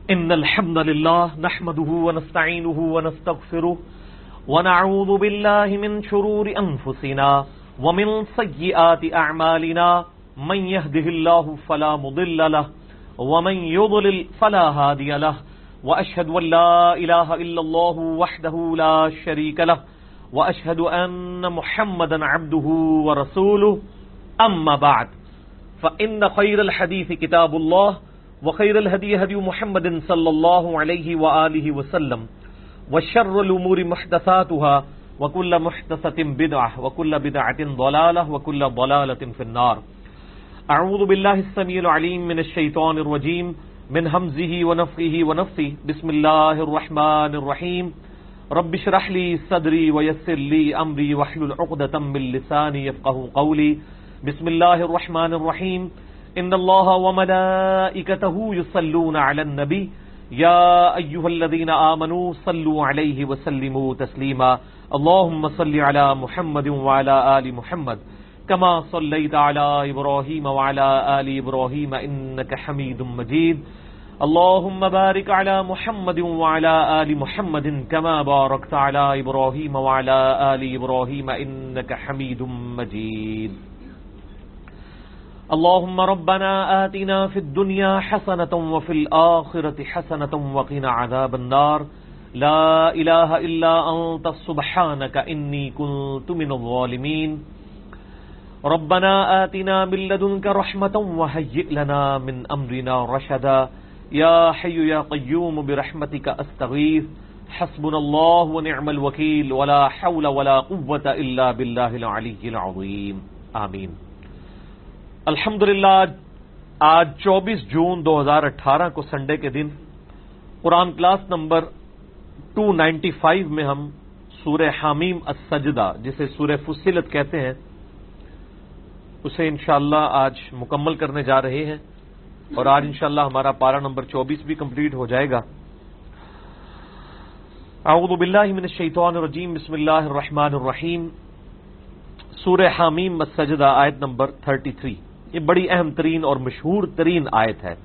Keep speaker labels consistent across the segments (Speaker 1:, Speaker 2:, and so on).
Speaker 1: إن الحمد لله نحمده ونستعينه ونستغفره ونعوذ بالله من شرور أنفسنا ومن سيئات أعمالنا من يهده الله فلا مضل له ومن يضلل فلا هادي له وأشهد أن لا إله إلا الله وحده لا شريك له وأشهد أن محمدا عبده ورسوله أما بعد فإن خير الحديث كتاب الله وخير الهدي هدي محمد صلى الله عليه وآله وسلم وشر الأمور محدثاتها وكل محدثة بدعة وكل بدعة ضلالة وكل ضلالة في النار. أعوذ بالله السميع العليم من الشيطان الرجيم من همزه ونفخه ونفثه. بسم الله الرحمن الرحيم. رب اشرح لي صدري ويسر لي أمري واحلل عقدة من لساني يفقهوا قولي. بسم الله الرحمن الرحيم. إن الله وملائكته يصلون على النبي يا أيها الذين آمنوا صلوا عليه وسلموا تسليما. اللهم صل على محمد وعلى آل محمد كما صليت على إبراهيم وعلى آل إبراهيم إنك حميد مجيد. اللهم بارك على محمد وعلى آل محمد كما باركت على إبراهيم وعلى آل إبراهيم إنك حميد مجيد. اللهم ربنا آتنا في الدنيا حسنة وفي الآخرة حسنة وقنا عذاب النار. لا إله إلا أنت سبحانك إني كنت من الظالمين. ربنا آتنا من لدنك رحمة وهيئ لنا من أمرنا رشدا. يا حي يا قيوم برحمتك أستغيث. حسبنا الله ونعم الوكيل ولا حول ولا قوة إلا بالله العلي العظيم. آمین. الحمدللہ آج 24 جون 2018 کو سنڈے کے دن قرآن کلاس نمبر 295 میں ہم سورہ حامیم السجدہ جسے سورہ فصلت کہتے ہیں اسے انشاءاللہ آج مکمل کرنے جا رہے ہیں اور آج انشاءاللہ ہمارا پارہ نمبر 24 بھی کمپلیٹ ہو جائے گا. اعوذ باللہ من الشیطان الرجیم. بسم اللہ الرحمن الرحیم. سورہ حامیم السجدہ آیت نمبر 33. یہ بڑی اہم ترین اور مشہور ترین آیت ہے.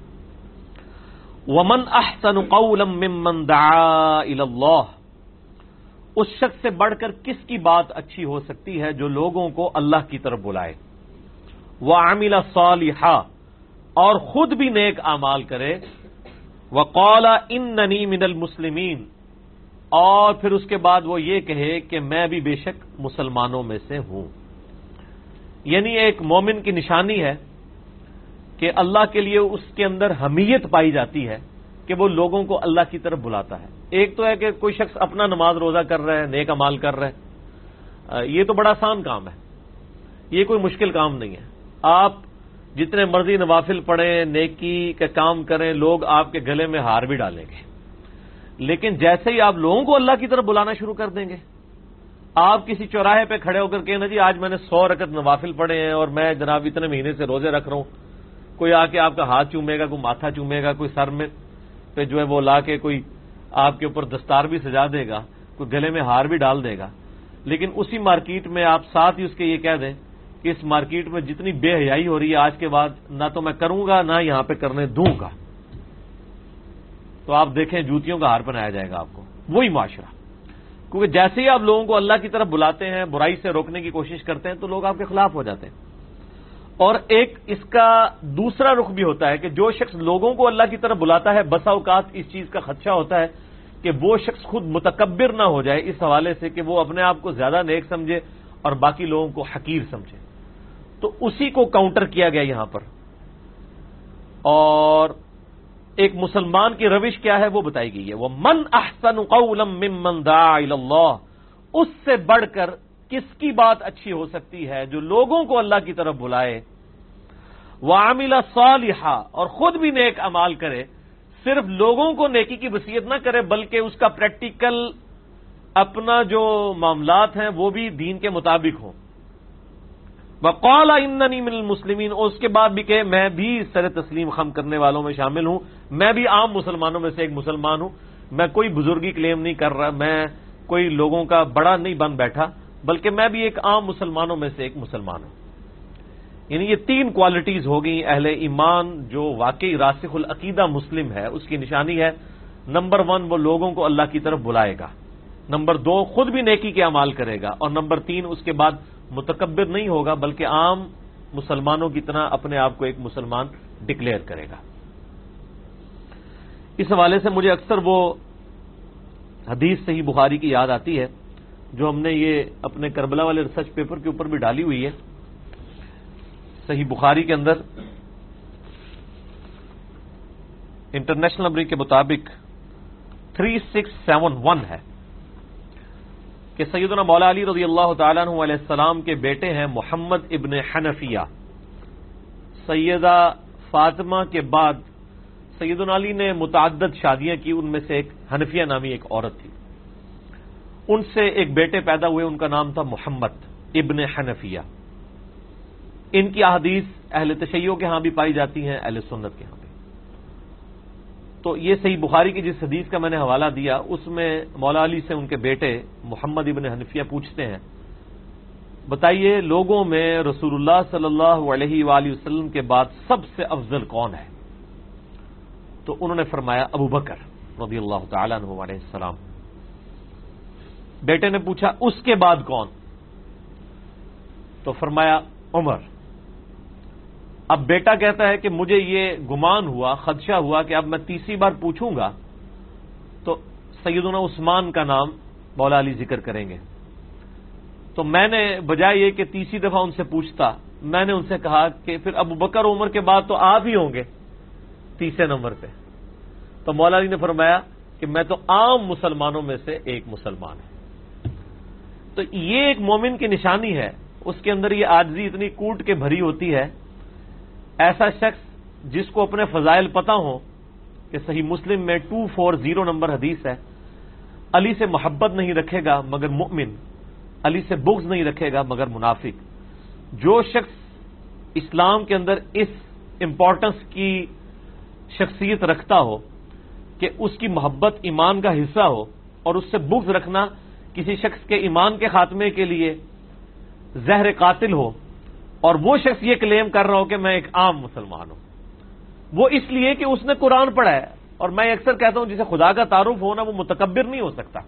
Speaker 1: وَمَنْ أَحْسَنُ قَوْلًا مِّمَّنْ دَعَا إِلَى اللَّهِ. اس شخص سے بڑھ کر کس کی بات اچھی ہو سکتی ہے جو لوگوں کو اللہ کی طرف بلائے. وَعَمِلَ صَالِحًا. اور خود بھی نیک اعمال کرے. وَقَالَ إِنَّنِي مِنَ الْمُسْلِمِينَ. اور پھر اس کے بعد وہ یہ کہے کہ میں بھی بے شک مسلمانوں میں سے ہوں. یعنی ایک مومن کی نشانی ہے کہ اللہ کے لیے اس کے اندر حمیت پائی جاتی ہے کہ وہ لوگوں کو اللہ کی طرف بلاتا ہے. ایک تو ہے کہ کوئی شخص اپنا نماز روزہ کر رہا ہے, نیک اعمال کر رہا ہے, یہ تو بڑا آسان کام ہے, یہ کوئی مشکل کام نہیں ہے. آپ جتنے مرضی نوافل پڑھیں, نیکی کا کام کریں, لوگ آپ کے گلے میں ہار بھی ڈالیں گے. لیکن جیسے ہی آپ لوگوں کو اللہ کی طرف بلانا شروع کر دیں گے, آپ کسی چوراہے پہ کھڑے ہو کر کہنا جی آج میں نے 100 رکعت نوافل پڑھے ہیں اور میں جناب اتنے مہینے سے روزے رکھ رہا ہوں, کوئی آ کے آپ کا ہاتھ چومے گا, کوئی ماتھا چومے گا, کوئی سر میں پہ جو ہے وہ لا کے کوئی آپ کے اوپر دستار بھی سجا دے گا, کوئی گلے میں ہار بھی ڈال دے گا. لیکن اسی مارکیٹ میں آپ ساتھ ہی اس کے یہ کہہ دیں کہ اس مارکیٹ میں جتنی بے حیائی ہو رہی ہے آج کے بعد نہ تو میں کروں گا نہ یہاں پہ کرنے دوں گا, تو آپ دیکھیں جوتیوں کا ہار پہنایا جائے گا آپ کو. وہی معاشرہ, کیونکہ جیسے ہی آپ لوگوں کو اللہ کی طرف بلاتے ہیں, برائی سے روکنے کی کوشش کرتے ہیں, تو لوگ آپ کے خلاف ہو جاتے ہیں. اور ایک اس کا دوسرا رخ بھی ہوتا ہے کہ جو شخص لوگوں کو اللہ کی طرف بلاتا ہے بسا اوقات اس چیز کا خدشہ ہوتا ہے کہ وہ شخص خود متکبر نہ ہو جائے اس حوالے سے کہ وہ اپنے آپ کو زیادہ نیک سمجھے اور باقی لوگوں کو حقیر سمجھے. تو اسی کو کاؤنٹر کیا گیا یہاں پر. اور ایک مسلمان کی روش کیا ہے وہ بتائی گئی ہے. وَمَنْ أَحْسَنُ قَوْلًا مِّمَّنْ دَعَا إِلَى اللَّهِ. اس سے بڑھ کر کس کی بات اچھی ہو سکتی ہے جو لوگوں کو اللہ کی طرف بلائے. وَعَمِلَ صَالِحًا. اور خود بھی نیک اعمال کرے. صرف لوگوں کو نیکی کی وصیت نہ کرے بلکہ اس کا پریکٹیکل اپنا جو معاملات ہیں وہ بھی دین کے مطابق ہوں. وَقَالَ إِنَّنِي مِنَ الْمُسْلِمِينَ. اور اس کے بعد بھی کہ میں بھی سر تسلیم خم کرنے والوں میں شامل ہوں, میں بھی عام مسلمانوں میں سے ایک مسلمان ہوں. میں کوئی بزرگی کلیم نہیں کر رہا, میں کوئی لوگوں کا بڑا نہیں بن بیٹھا, بلکہ میں بھی ایک عام مسلمانوں میں سے ایک مسلمان ہوں. یعنی یہ 3 کوالٹیز ہو گئی اہل ایمان جو واقعی راسخ العقیدہ مسلم ہے اس کی نشانی ہے۔ نمبر 1 وہ لوگوں کو اللہ کی طرف بلائے گا، نمبر 2 خود بھی نیکی کے اعمال کرے گا، اور نمبر 3 اس کے بعد متکبر نہیں ہوگا بلکہ عام مسلمانوں کی طرح اپنے آپ کو ایک مسلمان ڈکلیئر کرے گا۔ اس حوالے سے مجھے اکثر وہ حدیث صحیح بخاری کی یاد آتی ہے جو ہم نے یہ اپنے کربلا والے ریسرچ پیپر کے اوپر بھی ڈالی ہوئی ہے۔ صحیح بخاری کے اندر انٹرنیشنل نمبر کے مطابق 3671 ہے کہ سیدنا مولا علی رضی اللہ تعالیٰ عنہ علیہ السلام کے بیٹے ہیں محمد ابن حنفیہ۔ سیدہ فاطمہ کے بعد سیدنا علی نے متعدد شادیاں کی، ان میں سے ایک حنفیہ نامی ایک عورت تھی، ان سے ایک بیٹے پیدا ہوئے، ان کا نام تھا محمد ابن حنفیہ۔ ان کی احادیث اہل تشیع کے ہاں بھی پائی جاتی ہیں، اہل سنت کے ہاں بھی۔ تو یہ صحیح بخاری کی جس حدیث کا میں نے حوالہ دیا اس میں مولا علی سے ان کے بیٹے محمد ابن حنفیہ پوچھتے ہیں، بتائیے لوگوں میں رسول اللہ صلی اللہ علیہ وآلہ وسلم کے بعد سب سے افضل کون ہے؟ تو انہوں نے فرمایا ابو بکر رضی اللہ تعالیٰ عنہ علیہ السلام۔ بیٹے نے پوچھا اس کے بعد کون؟ تو فرمایا عمر۔ اب بیٹا کہتا ہے کہ مجھے یہ گمان ہوا، خدشہ ہوا کہ اب میں تیسری بار پوچھوں گا تو سیدنا عثمان کا نام مولا علی ذکر کریں گے، تو میں نے بجائے یہ کہ تیسری دفعہ ان سے پوچھتا، میں نے ان سے کہا کہ پھر ابو بکر عمر کے بعد تو آپ ہی ہوں گے تیسرے نمبر پہ۔ تو مولا علی نے فرمایا کہ میں تو عام مسلمانوں میں سے ایک مسلمان ہوں۔ تو یہ ایک مومن کی نشانی ہے، اس کے اندر یہ عاجزی اتنی کوٹ کے بھری ہوتی ہے۔ ایسا شخص جس کو اپنے فضائل پتہ ہوں کہ صحیح مسلم میں 240 نمبر حدیث ہے، علی سے محبت نہیں رکھے گا مگر مؤمن، علی سے بغض نہیں رکھے گا مگر منافق۔ جو شخص اسلام کے اندر اس امپورٹنس کی شخصیت رکھتا ہو کہ اس کی محبت ایمان کا حصہ ہو اور اس سے بغض رکھنا کسی شخص کے ایمان کے خاتمے کے لیے زہر قاتل ہو، اور وہ شخص یہ کلیم کر رہا ہو کہ میں ایک عام مسلمان ہوں، وہ اس لیے کہ اس نے قرآن پڑھا ہے۔ اور میں اکثر کہتا ہوں جسے خدا کا تعارف ہو نا وہ متکبر نہیں ہو سکتا،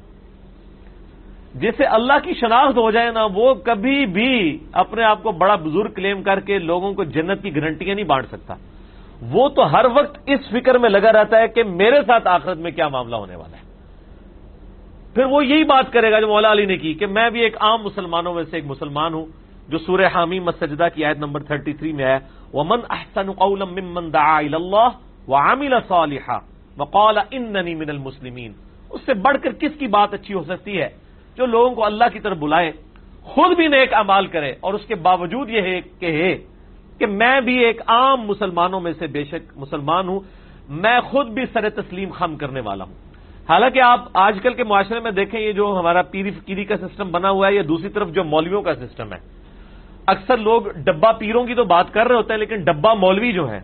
Speaker 1: جسے اللہ کی شناخت ہو جائے نا وہ کبھی بھی اپنے آپ کو بڑا بزرگ کلیم کر کے لوگوں کو جنت کی گارنٹیاں نہیں بانٹ سکتا۔ وہ تو ہر وقت اس فکر میں لگا رہتا ہے کہ میرے ساتھ آخرت میں کیا معاملہ ہونے والا ہے۔ پھر وہ یہی بات کرے گا جو مولا علی نے کی کہ میں بھی ایک عام مسلمانوں میں سے ایک مسلمان ہوں، جو سورہ حامیم السجدہ کی آیت نمبر 33 میں ہے، وَمَنْ أَحْسَنُ قَوْلًا مِّمَّنْ دَعَا إِلَى اللَّهِ وَعَمِلَ صَالِحًا وَقَالَ إِنَّنِي مِنَ الْمُسْلِمِينَ۔ اس سے بڑھ کر کس کی بات اچھی ہو سکتی ہے؟ جو لوگوں کو اللہ کی طرف بلائے، خود بھی نیک اعمال کرے اور اس کے باوجود یہ ہے کہ میں بھی ایک عام مسلمانوں میں سے بے شک مسلمان ہوں، میں خود بھی سر تسلیم خم کرنے والا ہوں۔ حالانکہ آپ آج کل کے معاشرے میں دیکھیں یہ جو ہمارا پیری فقیری کا سسٹم بنا ہوا ہے یا دوسری طرف جو مولویوں کا سسٹم ہے، اکثر لوگ ڈبہ پیروں کی تو بات کر رہے ہوتے ہیں لیکن ڈبہ مولوی جو ہے،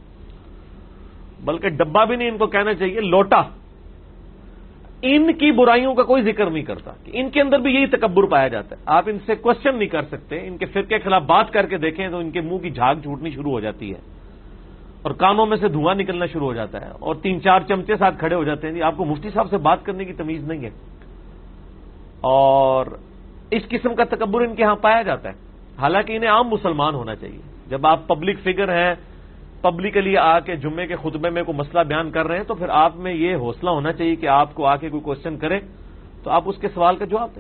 Speaker 1: بلکہ ڈبہ بھی نہیں ان کو کہنا چاہیے، لوٹا، ان کی برائیوں کا کوئی ذکر نہیں کرتا کہ ان کے اندر بھی یہی تکبر پایا جاتا ہے۔ آپ ان سے کوشچن نہیں کر سکتے، ان کے فرقے کے خلاف بات کر کے دیکھیں تو ان کے منہ کی جھاگ چھوٹنی شروع ہو جاتی ہے اور کانوں میں سے دھواں نکلنا شروع ہو جاتا ہے اور 3-4 چمچے ساتھ کھڑے ہو جاتے ہیں، آپ کو مفتی صاحب سے بات کرنے کی تمیز نہیں ہے۔ اور اس قسم کا تکبر ان کے ہاں پایا جاتا ہے، حالانکہ انہیں عام مسلمان ہونا چاہیے۔ جب آپ پبلک فگر ہیں، پبلکلی آ کے جمعے کے خطبے میں کوئی مسئلہ بیان کر رہے ہیں تو پھر آپ میں یہ حوصلہ ہونا چاہیے کہ آپ کو آ کے کوئی کوشچن کرے تو آپ اس کے سوال کا جواب دیں،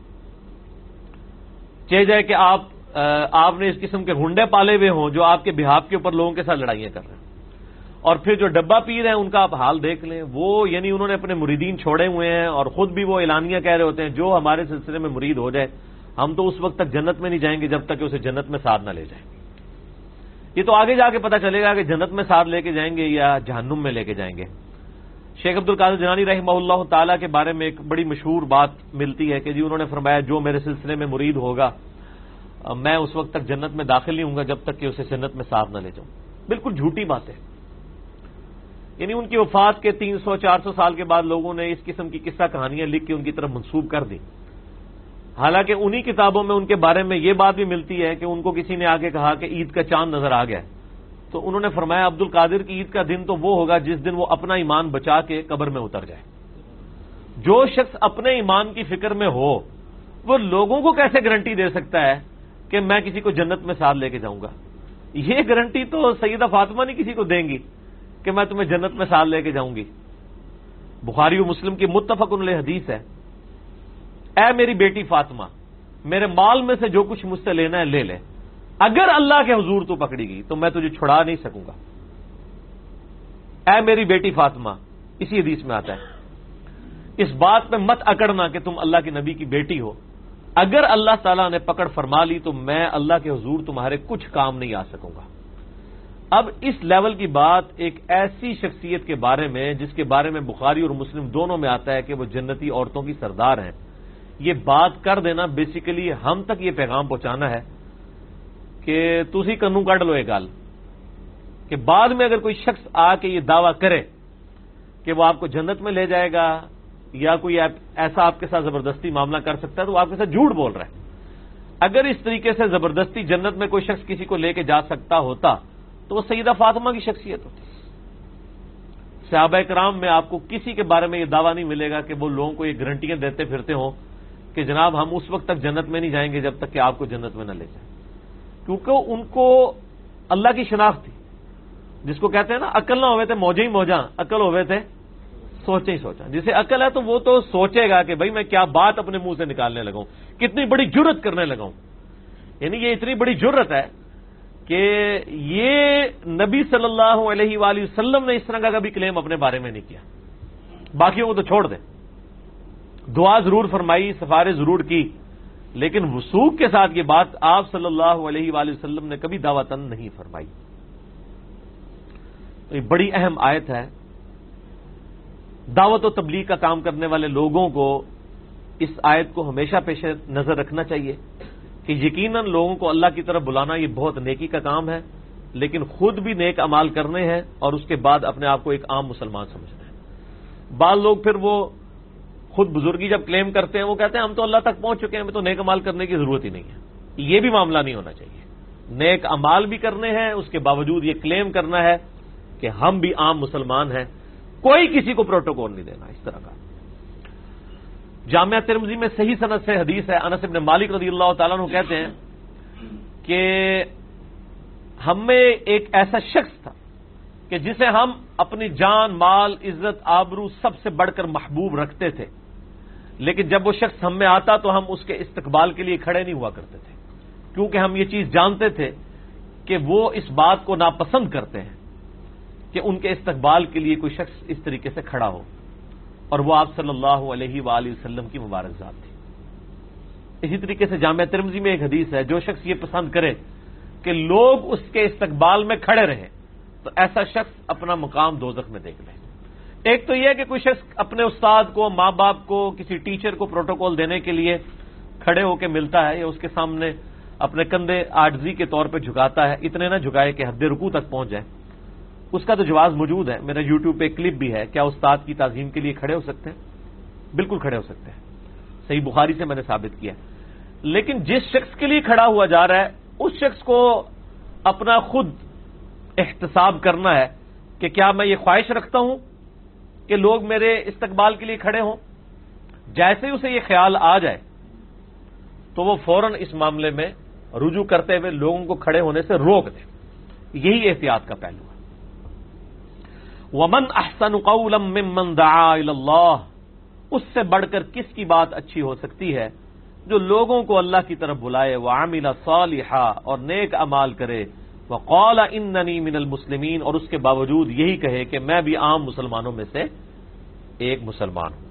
Speaker 1: چاہے جائے کہ آپ نے اس قسم کے گھنڈے پالے ہوئے ہوں جو آپ کے بہاف کے اوپر لوگوں کے ساتھ لڑائیاں کر رہے ہیں۔ اور پھر جو ڈبہ پیر ہیں ان کا آپ حال دیکھ لیں، وہ یعنی انہوں نے اپنے مریدین چھوڑے ہوئے ہیں اور خود بھی وہ اعلانیہ کہہ رہے ہوتے ہیں جو ہمارے سلسلے میں مرید ہو جائے ہم تو اس وقت تک جنت میں نہیں جائیں گے جب تک کہ اسے جنت میں ساتھ نہ لے جائیں۔ یہ تو آگے جا کے پتہ چلے گا کہ جنت میں ساتھ لے کے جائیں گے یا جہنم میں لے کے جائیں گے۔ شیخ عبد القادر جیلانی رحمہ اللہ تعالیٰ کے بارے میں ایک بڑی مشہور بات ملتی ہے کہ جی انہوں نے فرمایا جو میرے سلسلے میں مرید ہوگا میں اس وقت تک جنت میں داخل نہیں ہوں گا جب تک کہ اسے جنت میں ساتھ نہ لے جاؤں۔ بالکل جھوٹی بات ہے، یعنی ان کی وفات کے 300-400 سال کے بعد لوگوں نے اس قسم کی قصہ کہانیاں لکھ کے ان کی طرف منسوب کر دی۔ حالانکہ انہی کتابوں میں ان کے بارے میں یہ بات بھی ملتی ہے کہ ان کو کسی نے آ کے کہا کہ عید کا چاند نظر آ گیا، تو انہوں نے فرمایا عبد القادر کی عید کا دن تو وہ ہوگا جس دن وہ اپنا ایمان بچا کے قبر میں اتر جائے۔ جو شخص اپنے ایمان کی فکر میں ہو وہ لوگوں کو کیسے گارنٹی دے سکتا ہے کہ میں کسی کو جنت میں ساتھ لے کے جاؤں گا؟ یہ گارنٹی تو سیدہ فاطمہ نہیں کسی کو دیں گی کہ میں تمہیں جنت میں ساتھ لے کے جاؤں گی۔ بخاری و مسلم کی متفق علیہ حدیث ہے، اے میری بیٹی فاطمہ، میرے مال میں سے جو کچھ مجھ سے لینا ہے لے لے، اگر اللہ کے حضور تو پکڑی گئی تو میں تجھے چھڑا نہیں سکوں گا۔ اے میری بیٹی فاطمہ، اسی حدیث میں آتا ہے، اس بات پہ مت اکڑنا کہ تم اللہ کے نبی کی بیٹی ہو، اگر اللہ تعالیٰ نے پکڑ فرما لی تو میں اللہ کے حضور تمہارے کچھ کام نہیں آ سکوں گا۔ اب اس لیول کی بات ایک ایسی شخصیت کے بارے میں جس کے بارے میں بخاری اور مسلم دونوں میں آتا ہے کہ وہ جنتی عورتوں کی سردار ہیں، یہ بات کر دینا بیسیکلی ہم تک یہ پیغام پہنچانا ہے کہ تسی کنوں کڈ لو یہ گل کہ بعد میں اگر کوئی شخص آ کے یہ دعویٰ کرے کہ وہ آپ کو جنت میں لے جائے گا یا کوئی ایسا آپ کے ساتھ زبردستی معاملہ کر سکتا ہے تو وہ آپ کے ساتھ جھوٹ بول رہا ہے۔ اگر اس طریقے سے زبردستی جنت میں کوئی شخص کسی کو لے کے جا سکتا ہوتا تو وہ سیدہ فاطمہ کی شخصیت ہوتی۔ صحابہ کرام میں آپ کو کسی کے بارے میں یہ دعویٰ نہیں ملے گا کہ وہ لوگوں کو یہ گارنٹیاں دیتے پھرتے ہوں کہ جناب ہم اس وقت تک جنت میں نہیں جائیں گے جب تک کہ آپ کو جنت میں نہ لے جائیں، کیونکہ ان کو اللہ کی شناخت تھی، جس کو کہتے ہیں نا عقل نہ ہوئے تھے موجے ہی موجاں، عقل ہوئے تھے سوچے ہی سوچا۔ جسے عقل ہے تو وہ تو سوچے گا کہ بھائی میں کیا بات اپنے منہ سے نکالنے لگا ہوں، کتنی بڑی جرت کرنے لگا ہوں۔ یعنی یہ اتنی بڑی جرت ہے کہ یہ نبی صلی اللہ علیہ وآلہ وسلم نے اس طرح کا کبھی کلیم اپنے بارے میں نہیں کیا، باقیوں کو تو چھوڑ دیں، دعا ضرور فرمائی، سفارش ضرور کی، لیکن وثوق کے ساتھ یہ بات آپ صلی اللہ علیہ وآلہ وسلم نے کبھی دعوتاً نہیں فرمائی۔ تو یہ بڑی اہم آیت ہے۔ دعوت و تبلیغ کا کام کرنے والے لوگوں کو اس آیت کو ہمیشہ پیش نظر رکھنا چاہیے کہ یقیناً لوگوں کو اللہ کی طرف بلانا یہ بہت نیکی کا کام ہے، لیکن خود بھی نیک اعمال کرنے ہیں اور اس کے بعد اپنے آپ کو ایک عام مسلمان سمجھنا ہے۔ بعض لوگ پھر وہ خود بزرگی جب کلیم کرتے ہیں وہ کہتے ہیں ہم تو اللہ تک پہنچ چکے ہیں، ہمیں تو نیک اعمال کرنے کی ضرورت ہی نہیں ہے۔ یہ بھی معاملہ نہیں ہونا چاہیے، نیک اعمال بھی کرنے ہیں، اس کے باوجود یہ کلیم کرنا ہے کہ ہم بھی عام مسلمان ہیں، کوئی کسی کو پروٹوکول نہیں دینا اس طرح کا۔ جامعہ ترمذی میں صحیح سند سے حدیث ہے، انس بن مالک رضی اللہ تعالیٰ عنہ کہتے ہیں کہ ہم میں ایک ایسا شخص تھا کہ جسے ہم اپنی جان، مال، عزت، آبرو سب سے بڑھ کر محبوب رکھتے تھے، لیکن جب وہ شخص ہم میں آتا تو ہم اس کے استقبال کے لیے کھڑے نہیں ہوا کرتے تھے، کیونکہ ہم یہ چیز جانتے تھے کہ وہ اس بات کو ناپسند کرتے ہیں کہ ان کے استقبال کے لیے کوئی شخص اس طریقے سے کھڑا ہو، اور وہ آپ صلی اللہ علیہ وآلہ وسلم کی مبارک ذات تھی۔ اسی طریقے سے جامعہ ترمذی میں ایک حدیث ہے، جو شخص یہ پسند کرے کہ لوگ اس کے استقبال میں کھڑے رہیں تو ایسا شخص اپنا مقام دوزخ میں دیکھ لے۔ ایک تو یہ ہے کہ کوئی شخص اپنے استاد کو، ماں باپ کو، کسی ٹیچر کو پروٹوکول دینے کے لیے کھڑے ہو کے ملتا ہے یا اس کے سامنے اپنے کندھے عاجزی کے طور پہ جھکاتا ہے، اتنے نہ جھکائے کہ حد رکوع تک پہنچ جائے، اس کا تو جواز موجود ہے۔ میرا یوٹیوب پہ کلپ بھی ہے، کیا استاد کی تعظیم کے لیے کھڑے ہو سکتے ہیں؟ بالکل کھڑے ہو سکتے ہیں، صحیح بخاری سے میں نے ثابت کیا۔ لیکن جس شخص کے لیے کھڑا ہوا جا رہا ہے اس شخص کو اپنا خود احتساب کرنا ہے کہ کیا میں یہ خواہش رکھتا ہوں کہ لوگ میرے استقبال کے لیے کھڑے ہوں۔ جیسے اسے یہ خیال آ جائے تو وہ فوراً اس معاملے میں رجوع کرتے ہوئے لوگوں کو کھڑے ہونے سے روک دے۔ یہی احتیاط کا پہلو ہے۔ وَمَنْ أَحْسَنُ قَوْلًا مِّمَّنْ دَعَا إِلَى اللَّهِ، اس سے بڑھ کر کس کی بات اچھی ہو سکتی ہے جو لوگوں کو اللہ کی طرف بلائے، وَعَمِلَ صَالِحًا، اور نیک اعمال کرے، وَقَالَ إِنَّنِي مِنَ الْمُسْلِمِينَ، اور اس کے باوجود یہی کہے کہ میں بھی عام مسلمانوں میں سے ایک مسلمان ہوں۔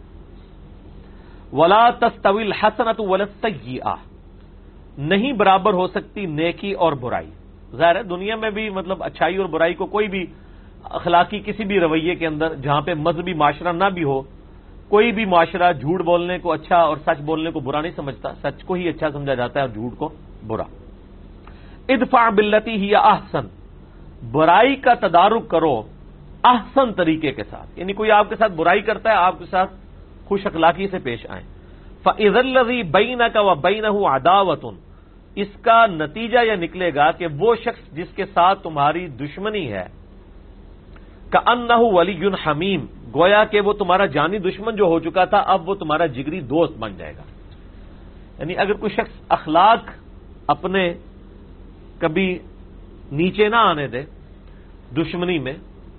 Speaker 1: وَلَا تَسْتَوِي الْحَسَنَةُ وَلَا السَّيِّئَةُ، نہیں برابر ہو سکتی نیکی اور برائی۔ ظاہر ہے دنیا میں بھی مطلب اچھائی اور برائی کو کوئی بھی اخلاقی کسی بھی رویے کے اندر جہاں پہ مذہبی معاشرہ نہ بھی ہو، کوئی بھی معاشرہ جھوٹ بولنے کو اچھا اور سچ بولنے کو برا نہیں سمجھتا، سچ کو ہی اچھا سمجھا جاتا ہے اور جھوٹ کو برا۔ ادفع باللتی ہی احسن، برائی کا تدارک کرو احسن طریقے کے ساتھ، یعنی کوئی آپ کے ساتھ برائی کرتا ہے آپ کے ساتھ خوش اخلاقی سے پیش آئیں۔ فَإِذَا الَّذِي بَيْنَكَ وَبَيْنَهُ عَدَاوَةٌ، اس کا نتیجہ یہ نکلے گا کہ وہ شخص جس کے ساتھ تمہاری دشمنی ہے، کأنہ ولی حمیم، گویا کہ وہ تمہارا جانی دشمن جو ہو چکا تھا اب وہ تمہارا جگری دوست بن جائے گا۔ یعنی اگر کوئی شخص اخلاق اپنے کبھی نیچے نہ آنے دے دشمنی میں،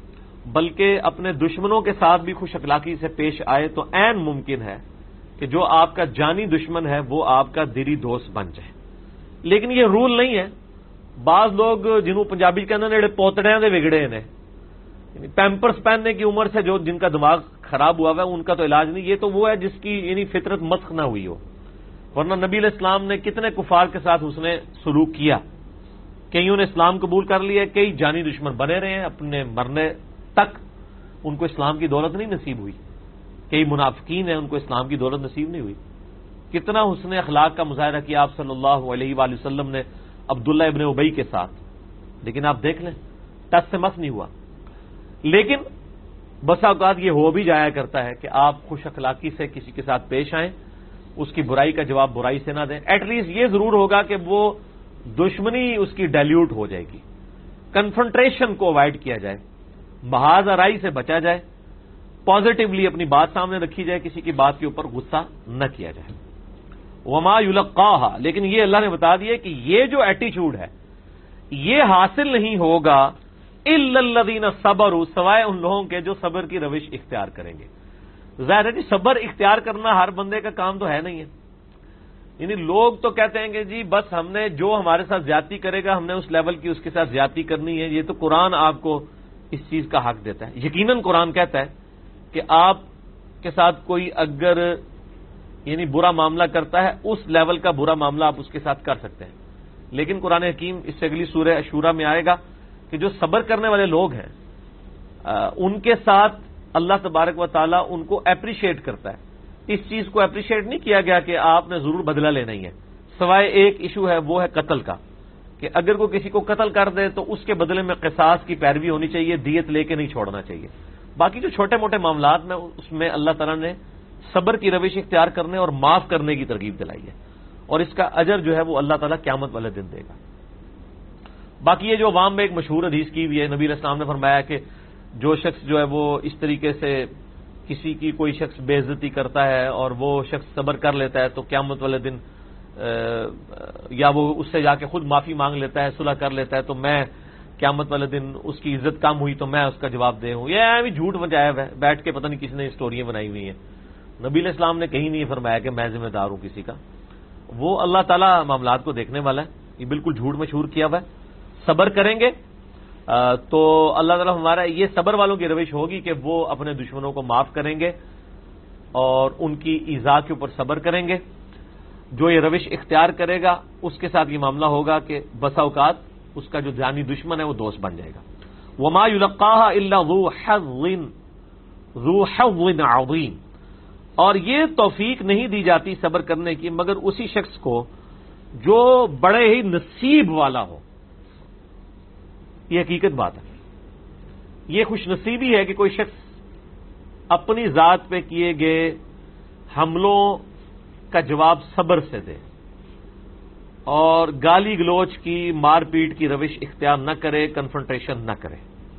Speaker 1: بلکہ اپنے دشمنوں کے ساتھ بھی خوش اخلاقی سے پیش آئے، تو عین ممکن ہے کہ جو آپ کا جانی دشمن ہے وہ آپ کا دلی دوست بن جائے۔ لیکن یہ رول نہیں ہے۔ بعض لوگ جنہوں پنجابی کہنے نیڑے پوتڑیاں دے وگڑے نے، یعنی پیمپرس پہننے کی عمر سے جو جن کا دماغ خراب ہوا ہے ان کا تو علاج نہیں، یہ تو وہ ہے جس کی یعنی فطرت مسخ نہ ہوئی ہو، ورنہ نبی علیہ السلام نے کتنے کفار کے ساتھ اس نے سلوک کیا، کئیوں نے اسلام قبول کر لیا، کئی جانی دشمن بنے رہے ہیں، اپنے مرنے تک ان کو اسلام کی دولت نہیں نصیب ہوئی، کئی منافقین ہیں ان کو اسلام کی دولت نصیب نہیں ہوئی۔ کتنا حسن اخلاق کا مظاہرہ کیا آپ صلی اللہ علیہ وآلہ وسلم نے عبداللہ ابن ابی کے ساتھ، لیکن آپ دیکھ لیں ٹس سے مس نہیں ہوا۔ لیکن بسا اوقات یہ ہو بھی جایا کرتا ہے کہ آپ خوش اخلاقی سے کسی کے ساتھ پیش آئیں، اس کی برائی کا جواب برائی سے نہ دیں، ایٹ لیسٹ یہ ضرور ہوگا کہ وہ دشمنی اس کی ڈائلیوٹ ہو جائے گی، کنفرنٹریشن کو اوائڈ کیا جائے، محاذ آرائی سے بچا جائے، پازیٹیولی اپنی بات سامنے رکھی جائے، کسی کی بات کے اوپر غصہ نہ کیا جائے۔ وما یلقاها، لیکن یہ اللہ نے بتا دیا کہ یہ جو ایٹیچیوڈ ہے یہ حاصل نہیں ہوگا الا الذین صبروا، سوائے ان لوگوں کے جو صبر کی روش اختیار کریں گے۔ ظاہر ہے جی صبر اختیار کرنا ہر بندے کا کام تو ہے نہیں ہے، یعنی لوگ تو کہتے ہیں کہ جی بس ہم نے جو ہمارے ساتھ زیادتی کرے گا ہم نے اس لیول کی اس کے ساتھ زیادتی کرنی ہے۔ یہ تو قرآن آپ کو اس چیز کا حق دیتا ہے، یقیناً قرآن کہتا ہے کہ آپ کے ساتھ کوئی اگر یعنی برا معاملہ کرتا ہے اس لیول کا برا معاملہ آپ اس کے ساتھ کر سکتے ہیں، لیکن قرآن حکیم اس سے اگلی سورہ شورا میں آئے گا کہ جو صبر کرنے والے لوگ ہیں ان کے ساتھ اللہ تبارک و تعالیٰ ان کو اپریشیٹ کرتا ہے۔ اس چیز کو اپریشیٹ نہیں کیا گیا کہ آپ نے ضرور بدلہ لینا ہی ہے، سوائے ایک ایشو ہے وہ ہے قتل کا، کہ اگر کوئی کسی کو قتل کر دے تو اس کے بدلے میں قصاص کی پیروی ہونی چاہیے، دیت لے کے نہیں چھوڑنا چاہیے۔ باقی جو چھوٹے موٹے معاملات میں اس میں اللہ تعالیٰ نے صبر کی روش اختیار کرنے اور معاف کرنے کی ترغیب دلائی ہے، اور اس کا اجر جو ہے وہ اللہ تعالیٰ قیامت والے دن دے گا۔ باقی یہ جو عوام میں ایک مشہور حدیث کی بھی ہے، نبی علیہ السلام نے فرمایا کہ جو شخص جو ہے وہ اس طریقے سے کسی کی کوئی شخص بے عزتی کرتا ہے اور وہ شخص صبر کر لیتا ہے تو قیامت والے دن یا وہ اس سے جا کے خود معافی مانگ لیتا ہے، صلح کر لیتا ہے، تو میں قیامت والے دن اس کی عزت کم ہوئی تو میں اس کا جواب دے ہوں۔ یہ بھی جھوٹ بجایا ہے، بیٹھ کے پتہ نہیں کسی نے اسٹوریاں بنائی ہوئی ہیں۔ نبی علیہ السلام نے کہیں نہیں فرمایا کہ میں ذمہ دار ہوں کسی کا، وہ اللہ تعالیٰ معاملات کو دیکھنے والا ہے۔ یہ بالکل جھوٹ مشہور کیا ہوا ہے۔ صبر کریں گے تو اللہ تعالیٰ ہمارا یہ صبر والوں کی روش ہوگی کہ وہ اپنے دشمنوں کو معاف کریں گے اور ان کی ایذا کے اوپر صبر کریں گے۔ جو یہ روش اختیار کرے گا اس کے ساتھ یہ معاملہ ہوگا کہ بسا اوقات اس کا جو جانی دشمن ہے وہ دوست بن جائے گا۔ وما یلقاها الا ذو حظ عظیم، اور یہ توفیق نہیں دی جاتی صبر کرنے کی مگر اسی شخص کو جو بڑے ہی نصیب والا ہو۔ یہ حقیقت بات ہے، یہ خوش نصیبی ہے کہ کوئی شخص اپنی ذات پہ کیے گئے حملوں کا جواب صبر سے دے اور گالی گلوچ کی مار پیٹ کی روش اختیار نہ کرے، کنفرنٹریشن نہ کرے۔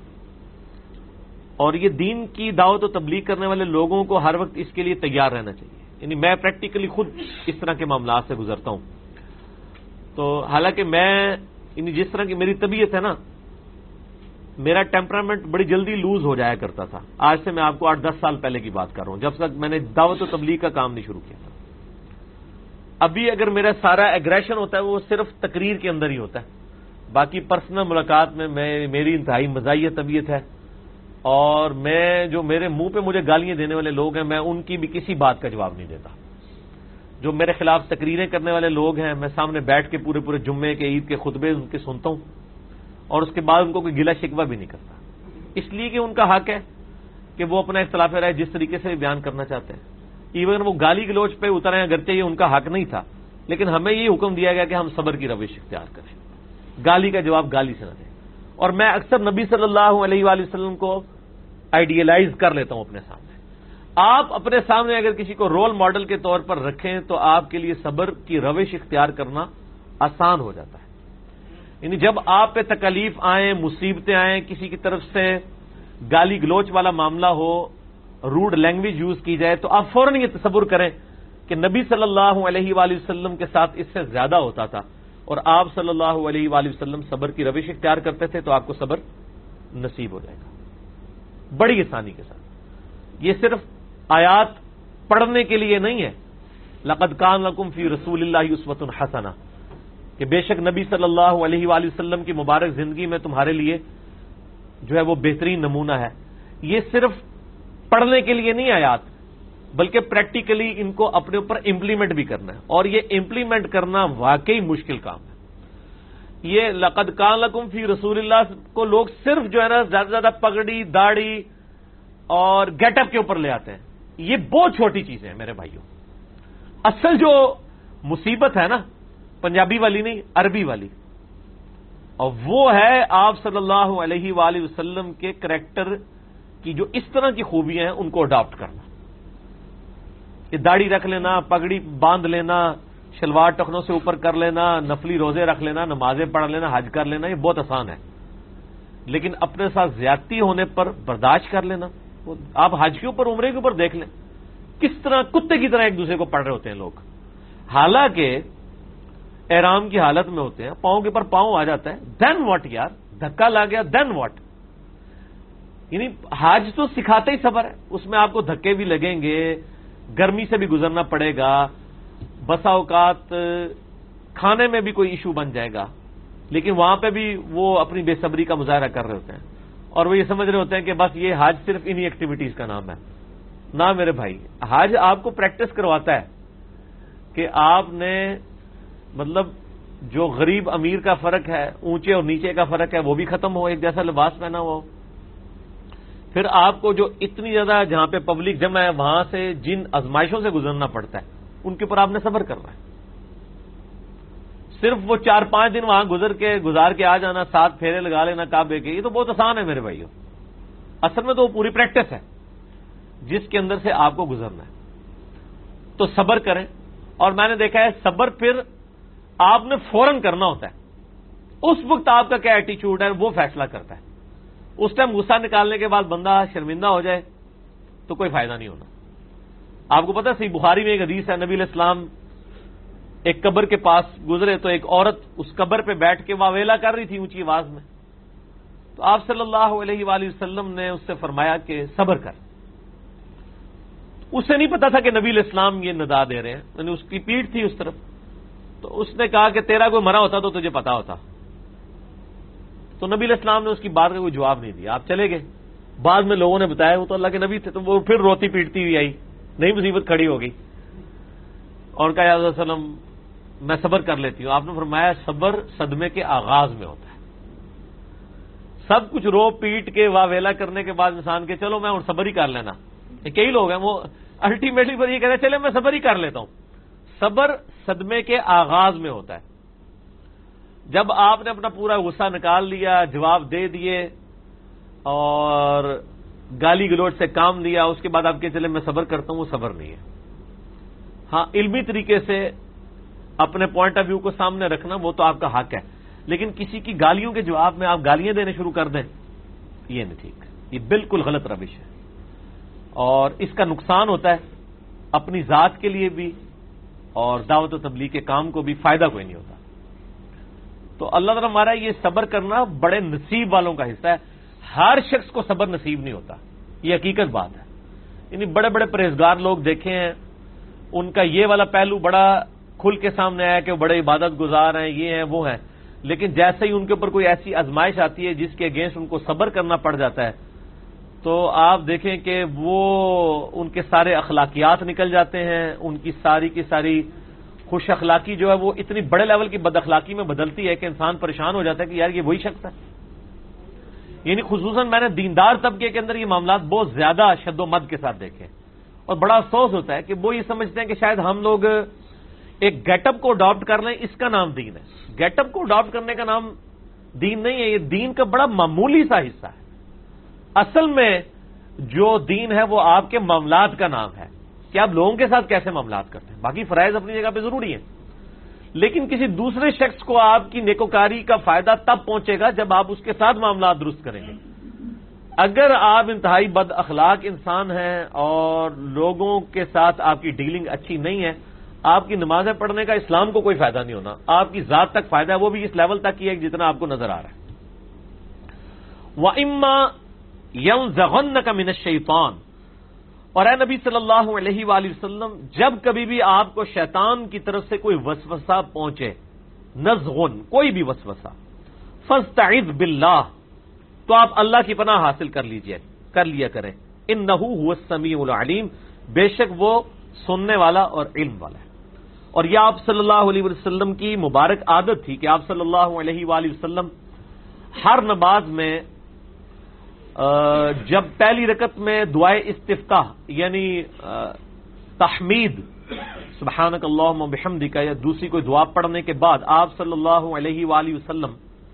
Speaker 1: اور یہ دین کی دعوت و تبلیغ کرنے والے لوگوں کو ہر وقت اس کے لیے تیار رہنا چاہیے۔ یعنی میں پریکٹیکلی خود اس طرح کے معاملات سے گزرتا ہوں، تو حالانکہ میں یعنی جس طرح کی میری طبیعت ہے نا، میرا ٹیمپرامنٹ بڑی جلدی لوز ہو جایا کرتا تھا۔ آج سے میں آپ کو 8-10 سال پہلے کی بات کر رہا ہوں، جب تک میں نے دعوت و تبلیغ کا کام نہیں شروع کیا تھا۔ ابھی اگر میرا سارا ایگریشن ہوتا ہے وہ صرف تقریر کے اندر ہی ہوتا ہے، باقی پرسنل ملاقات میں میری انتہائی مزاحیہ طبیعت ہے، اور میں جو میرے منہ پہ مجھے گالیاں دینے والے لوگ ہیں میں ان کی بھی کسی بات کا جواب نہیں دیتا۔ جو میرے خلاف تقریریں کرنے والے لوگ ہیں میں سامنے بیٹھ کے پورے جمعے کے عید کے خطبے ان کے سنتا ہوں، اور اس کے بعد ان کو کوئی گلہ شکوہ بھی نہیں کرتا، اس لیے کہ ان کا حق ہے کہ وہ اپنا اختلاف رائے جس طریقے سے بیان کرنا چاہتے ہیں۔ ایون وہ گالی گلوچ پہ اترے اگرچہ یہ ان کا حق نہیں تھا، لیکن ہمیں یہ حکم دیا گیا کہ ہم صبر کی روش اختیار کریں، گالی کا جواب گالی سے نہ دیں۔ اور میں اکثر نبی صلی اللہ علیہ وآلہ وسلم کو آئیڈیلائز کر لیتا ہوں اپنے سامنے۔ آپ اپنے سامنے اگر کسی کو رول ماڈل کے طور پر رکھیں تو آپ کے لیے صبر کی روش اختیار کرنا آسان ہو جاتا ہے. یعنی جب آپ پہ تکلیف آئیں، مصیبتیں آئیں، کسی کی طرف سے گالی گلوچ والا معاملہ ہو، روڈ لینگویج یوز کی جائے، تو آپ فوراً یہ تصور کریں کہ نبی صلی اللہ علیہ وآلہ وسلم کے ساتھ اس سے زیادہ ہوتا تھا اور آپ صلی اللہ علیہ وآلہ وسلم صبر کی روش اختیار کرتے تھے، تو آپ کو صبر نصیب ہو جائے گا بڑی آسانی کے ساتھ. یہ صرف آیات پڑھنے کے لیے نہیں ہے. لقد کان لکم فی رسول اللہ اسوۃ حسنہ، کہ بے شک نبی صلی اللہ علیہ وآلہ وسلم کی مبارک زندگی میں تمہارے لیے جو ہے وہ بہترین نمونہ ہے. یہ صرف پڑھنے کے لیے نہیں آیات، بلکہ پریکٹیکلی ان کو اپنے اوپر امپلیمنٹ بھی کرنا ہے، اور یہ امپلیمنٹ کرنا واقعی مشکل کام ہے. یہ لقد کان لکم فی رسول اللہ کو لوگ صرف جو ہے نا زیادہ سے زیادہ پگڑی، داڑھی اور گیٹ اپ کے اوپر لے آتے ہیں. یہ بہت چھوٹی چیزیں ہیں میرے بھائیوں. اصل جو مصیبت ہے نا پنجابی والی نہیں، عربی والی، اور وہ ہے آپ صلی اللہ علیہ وآلہ وسلم کے کریکٹر کی جو اس طرح کی خوبیاں ہیں ان کو اڈاپٹ کرنا. یہ داڑھی رکھ لینا، پگڑی باندھ لینا، شلوار ٹخنوں سے اوپر کر لینا، نفلی روزے رکھ لینا، نمازیں پڑھ لینا، حج کر لینا، یہ بہت آسان ہے. لیکن اپنے ساتھ زیادتی ہونے پر برداشت کر لینا، آپ حج کے اوپر، عمرے کے اوپر دیکھ لیں کس طرح کتے کی طرح ایک دوسرے کو پڑھ رہے ہوتے ہیں لوگ، حالانکہ احرام کی حالت میں ہوتے ہیں، پاؤں کے اوپر پاؤں آ جاتا ہے. دین واٹ یار، دھکا لا گیا، دین واٹ. یعنی حج تو سکھاتے ہی صبر ہے، اس میں آپ کو دھکے بھی لگیں گے، گرمی سے بھی گزرنا پڑے گا، بسا اوقات کھانے میں بھی کوئی ایشو بن جائے گا، لیکن وہاں پہ بھی وہ اپنی بے صبری کا مظاہرہ کر رہے ہوتے ہیں، اور وہ یہ سمجھ رہے ہوتے ہیں کہ بس یہ حج صرف انہی ایکٹیویٹیز کا نام ہے. نہ میرے بھائی، حج آپ کو پریکٹس کرواتا ہے کہ آپ نے مطلب جو غریب امیر کا فرق ہے، اونچے اور نیچے کا فرق ہے، وہ بھی ختم ہو، ایک جیسا لباس پہنا ہو. پھر آپ کو جو اتنی زیادہ جہاں پہ پبلک جمع ہے وہاں سے جن آزمائشوں سے گزرنا پڑتا ہے ان کے اوپر آپ نے صبر کرنا ہے. صرف وہ 4-5 دن وہاں گزار کے آ جانا، 7 پھیرے لگا لینا کعبے کے، یہ تو بہت آسان ہے میرے بھائیوں. اصل میں تو وہ پوری پریکٹس ہے جس کے اندر سے آپ کو گزرنا ہے. تو صبر کریں. اور میں نے دیکھا ہے صبر پھر آپ نے فوراً کرنا ہوتا ہے. اس وقت آپ کا کیا ایٹیچیوڈ ہے وہ فیصلہ کرتا ہے. اس ٹائم غصہ نکالنے کے بعد بندہ شرمندہ ہو جائے تو کوئی فائدہ نہیں ہونا. آپ کو پتا صحیح بخاری میں ایک حدیث ہے، نبی علیہ السلام ایک قبر کے پاس گزرے تو ایک عورت اس قبر پہ بیٹھ کے واویلا کر رہی تھی اونچی آواز میں. تو آپ صلی اللہ علیہ وآلہ وسلم نے اس سے فرمایا کہ صبر کر. اسے نہیں پتا تھا کہ نبی علیہ السلام یہ ندا دے رہے ہیں، یعنی اس کی پیٹھ تھی اس طرف. تو اس نے کہا کہ تیرا کوئی مرا ہوتا تو تجھے پتا ہوتا. تو نبی علیہ السلام نے اس کی بات کا کوئی جواب نہیں دیا، آپ چلے گئے. بعد میں لوگوں نے بتایا وہ تو اللہ کے نبی تھے، تو وہ پھر روتی پیٹتی ہوئی آئی، نئی مصیبت کھڑی ہو گئی اور کہا یا رسول اللہ علیہ وسلم میں صبر کر لیتی ہوں. آپ نے فرمایا صبر صدمے کے آغاز میں ہوتا ہے. سب کچھ رو پیٹ کے واویلا کرنے کے بعد انسان کے چلو میں اور صبر ہی کر لینا. کئی لوگ ہیں وہ الٹیمیٹلی پر یہ کہتے ہیں چلے میں صبر ہی کر لیتا ہوں. صبر صدمے کے آغاز میں ہوتا ہے. جب آپ نے اپنا پورا غصہ نکال لیا، جواب دے دیے اور گالی گلوچ سے کام لیا، اس کے بعد آپ کے چلے میں صبر کرتا ہوں، وہ صبر نہیں ہے. ہاں علمی طریقے سے اپنے پوائنٹ آف ویو کو سامنے رکھنا وہ تو آپ کا حق ہے، لیکن کسی کی گالیوں کے جواب میں آپ گالیاں دینے شروع کر دیں یہ نہیں ٹھیک. یہ بالکل غلط روش ہے اور اس کا نقصان ہوتا ہے اپنی ذات کے لیے بھی اور دعوت و تبلیغ کے کام کو بھی فائدہ کوئی نہیں ہوتا. تو اللہ تعالیٰ ہمارا یہ صبر کرنا بڑے نصیب والوں کا حصہ ہے. ہر شخص کو صبر نصیب نہیں ہوتا، یہ حقیقت بات ہے. یعنی بڑے بڑے پرہیزگار لوگ دیکھے ہیں، ان کا یہ والا پہلو بڑا کھل کے سامنے آیا کہ وہ بڑے عبادت گزار ہیں، یہ ہیں وہ ہیں، لیکن جیسے ہی ان کے اوپر کوئی ایسی آزمائش آتی ہے جس کے اگینسٹ ان کو صبر کرنا پڑ جاتا ہے تو آپ دیکھیں کہ وہ ان کے سارے اخلاقیات نکل جاتے ہیں. ان کی ساری کی ساری خوش اخلاقی جو ہے وہ اتنی بڑے لیول کی بد اخلاقی میں بدلتی ہے کہ انسان پریشان ہو جاتا ہے کہ یار یہ وہی شخص ہے. یعنی خصوصاً میں نے دیندار طبقے کے اندر یہ معاملات بہت زیادہ شد و مد کے ساتھ دیکھے اور بڑا افسوس ہوتا ہے کہ وہ یہ سمجھتے ہیں کہ شاید ہم لوگ ایک گیٹ اپ کو اڈاپٹ کر لیں، اس کا نام دین ہے. گیٹ اپ کو اڈاپٹ کرنے کا نام دین نہیں ہے، یہ دین کا بڑا معمولی سا حصہ ہے. اصل میں جو دین ہے وہ آپ کے معاملات کا نام ہے کہ آپ لوگوں کے ساتھ کیسے معاملات کرتے ہیں. باقی فرائض اپنی جگہ پہ ضروری ہیں، لیکن کسی دوسرے شخص کو آپ کی نیکوکاری کا فائدہ تب پہنچے گا جب آپ اس کے ساتھ معاملات درست کریں گے. اگر آپ انتہائی بد اخلاق انسان ہیں اور لوگوں کے ساتھ آپ کی ڈیلنگ اچھی نہیں ہے، آپ کی نمازیں پڑھنے کا اسلام کو کوئی فائدہ نہیں ہونا. آپ کی ذات تک فائدہ ہے، وہ بھی اس لیول تک ہی ہے جتنا آپ کو نظر آ رہا ہے. وَإِمَّا يَنزَغَنَّكَ مِنَ الشَّيْطَانِ، اور اے نبی صلی اللہ علیہ وآلہ وسلم، جب کبھی بھی آپ کو شیطان کی طرف سے کوئی وسوسہ پہنچے، نزغن کوئی بھی وسوسہ، فاستعذ باللہ، تو آپ اللہ کی پناہ حاصل کر لیا کریں. انہ هو السمیع العلیم، بے شک وہ سننے والا اور علم والا ہے. اور یہ آپ صلی اللہ علیہ وسلم کی مبارک عادت تھی کہ آپ صلی اللہ علیہ وآلہ وسلم ہر نماز میں جب پہلی رکعت میں دعائے استفتاح یعنی تحمید سبحانک اللہم و بحمدک یا دوسری کوئی دعا پڑھنے کے بعد آپ صلی اللہ علیہ وآلہ وسلم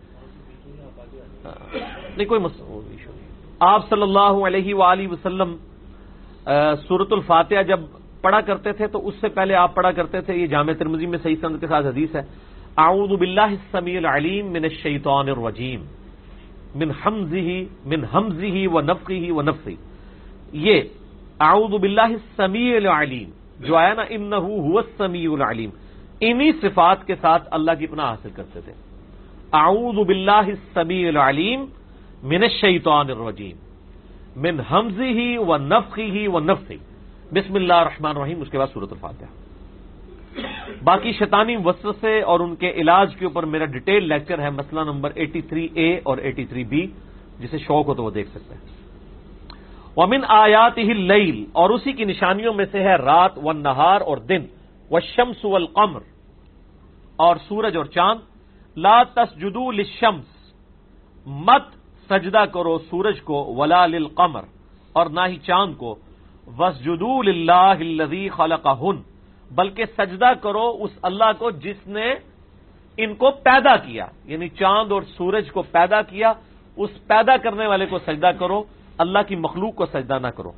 Speaker 1: آپ صلی اللہ علیہ وآلہ وسلم سورۃ الفاتحہ جب پڑھا کرتے تھے تو اس سے پہلے آپ پڑھا کرتے تھے، یہ جامع ترمذی میں صحیح سند کے ساتھ حدیث ہے، اعوذ باللہ السمیع العلیم من الشیطان الرجیم من حمزہ ونفخہ ونفثہ. یہ اعوذ باللہ السمیع العلیم جو آیا نا، انہ هو السمیع العلیم، انہی صفات کے ساتھ اللہ کی پناہ حاصل کرتے تھے. اعوذ باللہ السمیع العلیم من الشیطان الرجیم من حمزہ ونفخہ ونفثہ، بسم اللہ الرحمن الرحیم، اس کے بعد سورۃ الفاتحہ. باقی شیطانی وسوسے اور ان کے علاج کے اوپر میرا ڈیٹیل لیکچر ہے، مسئلہ نمبر 83A اور 83B، جسے شوق ہو تو وہ دیکھ سکتے ہیں. ومن آیاتہ اللیل، اور اسی کی نشانیوں میں سے ہے رات، والنہار اور دن، والشمس والقمر اور سورج اور چاند. لا تسجدوا للشمس، مت سجدہ کرو سورج کو، ولا للقمر اور نہ ہی چاند کو، واسجدوا للہ الذی خلقہن، بلکہ سجدہ کرو اس اللہ کو جس نے ان کو پیدا کیا، یعنی چاند اور سورج کو پیدا کیا، اس پیدا کرنے والے کو سجدہ کرو، اللہ کی مخلوق کو سجدہ نہ کرو.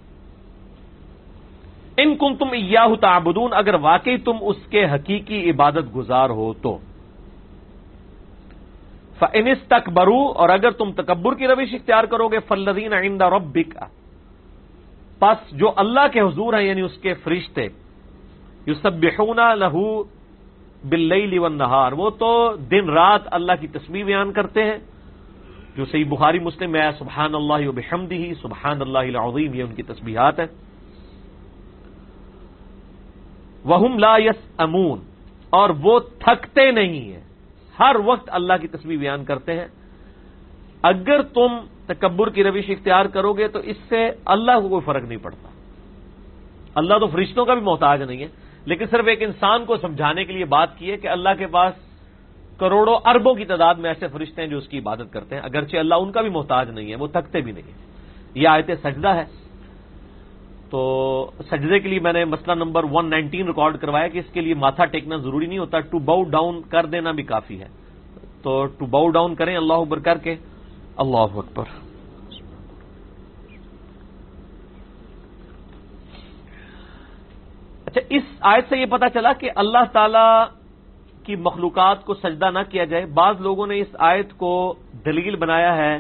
Speaker 1: ان کنتم ایاہ تعبدون، اگر واقعی تم اس کے حقیقی عبادت گزار ہو تو. فَإِنِ اسْتَكْبَرُوا، اور اگر تم تکبر کی روش اختیار کرو گے، فَالَّذِينَ عِندَ رَبِّكَ، پس جو اللہ کے حضور ہیں یعنی اس کے فرشتے، یسبحون لہ باللیل والنہار، وہ تو دن رات اللہ کی تسبیح بیان کرتے ہیں، جو صحیح بخاری مسلم میں ہے، سبحان اللہ وبحمدہ، سبحان اللہ العظیم، یہ ان کی تسبیحات ہیں. وہم لا یسأمون، اور وہ تھکتے نہیں ہیں، ہر وقت اللہ کی تسبیح بیان کرتے ہیں. اگر تم تکبر کی روش اختیار کرو گے تو اس سے اللہ کو کوئی فرق نہیں پڑتا. اللہ تو فرشتوں کا بھی محتاج نہیں ہے، لیکن صرف ایک انسان کو سمجھانے کے لیے بات کی ہے کہ اللہ کے پاس کروڑوں اربوں کی تعداد میں ایسے فرشتے ہیں جو اس کی عبادت کرتے ہیں، اگرچہ اللہ ان کا بھی محتاج نہیں ہے، وہ تھکتے بھی نہیں ہیں. یہ آیت سجدہ ہے. تو سجدے کے لیے میں نے مسئلہ نمبر 119 ریکارڈ کروایا کہ اس کے لیے ماتھا ٹیکنا ضروری نہیں ہوتا، ٹو باؤ ڈاؤن کر دینا بھی کافی ہے. تو ٹو باؤ ڈاؤن کریں اللہ اکبر کر کے، اللہ اکبر. اچھا، اس آیت سے یہ پتا چلا کہ اللہ تعالی کی مخلوقات کو سجدہ نہ کیا جائے. بعض لوگوں نے اس آیت کو دلیل بنایا ہے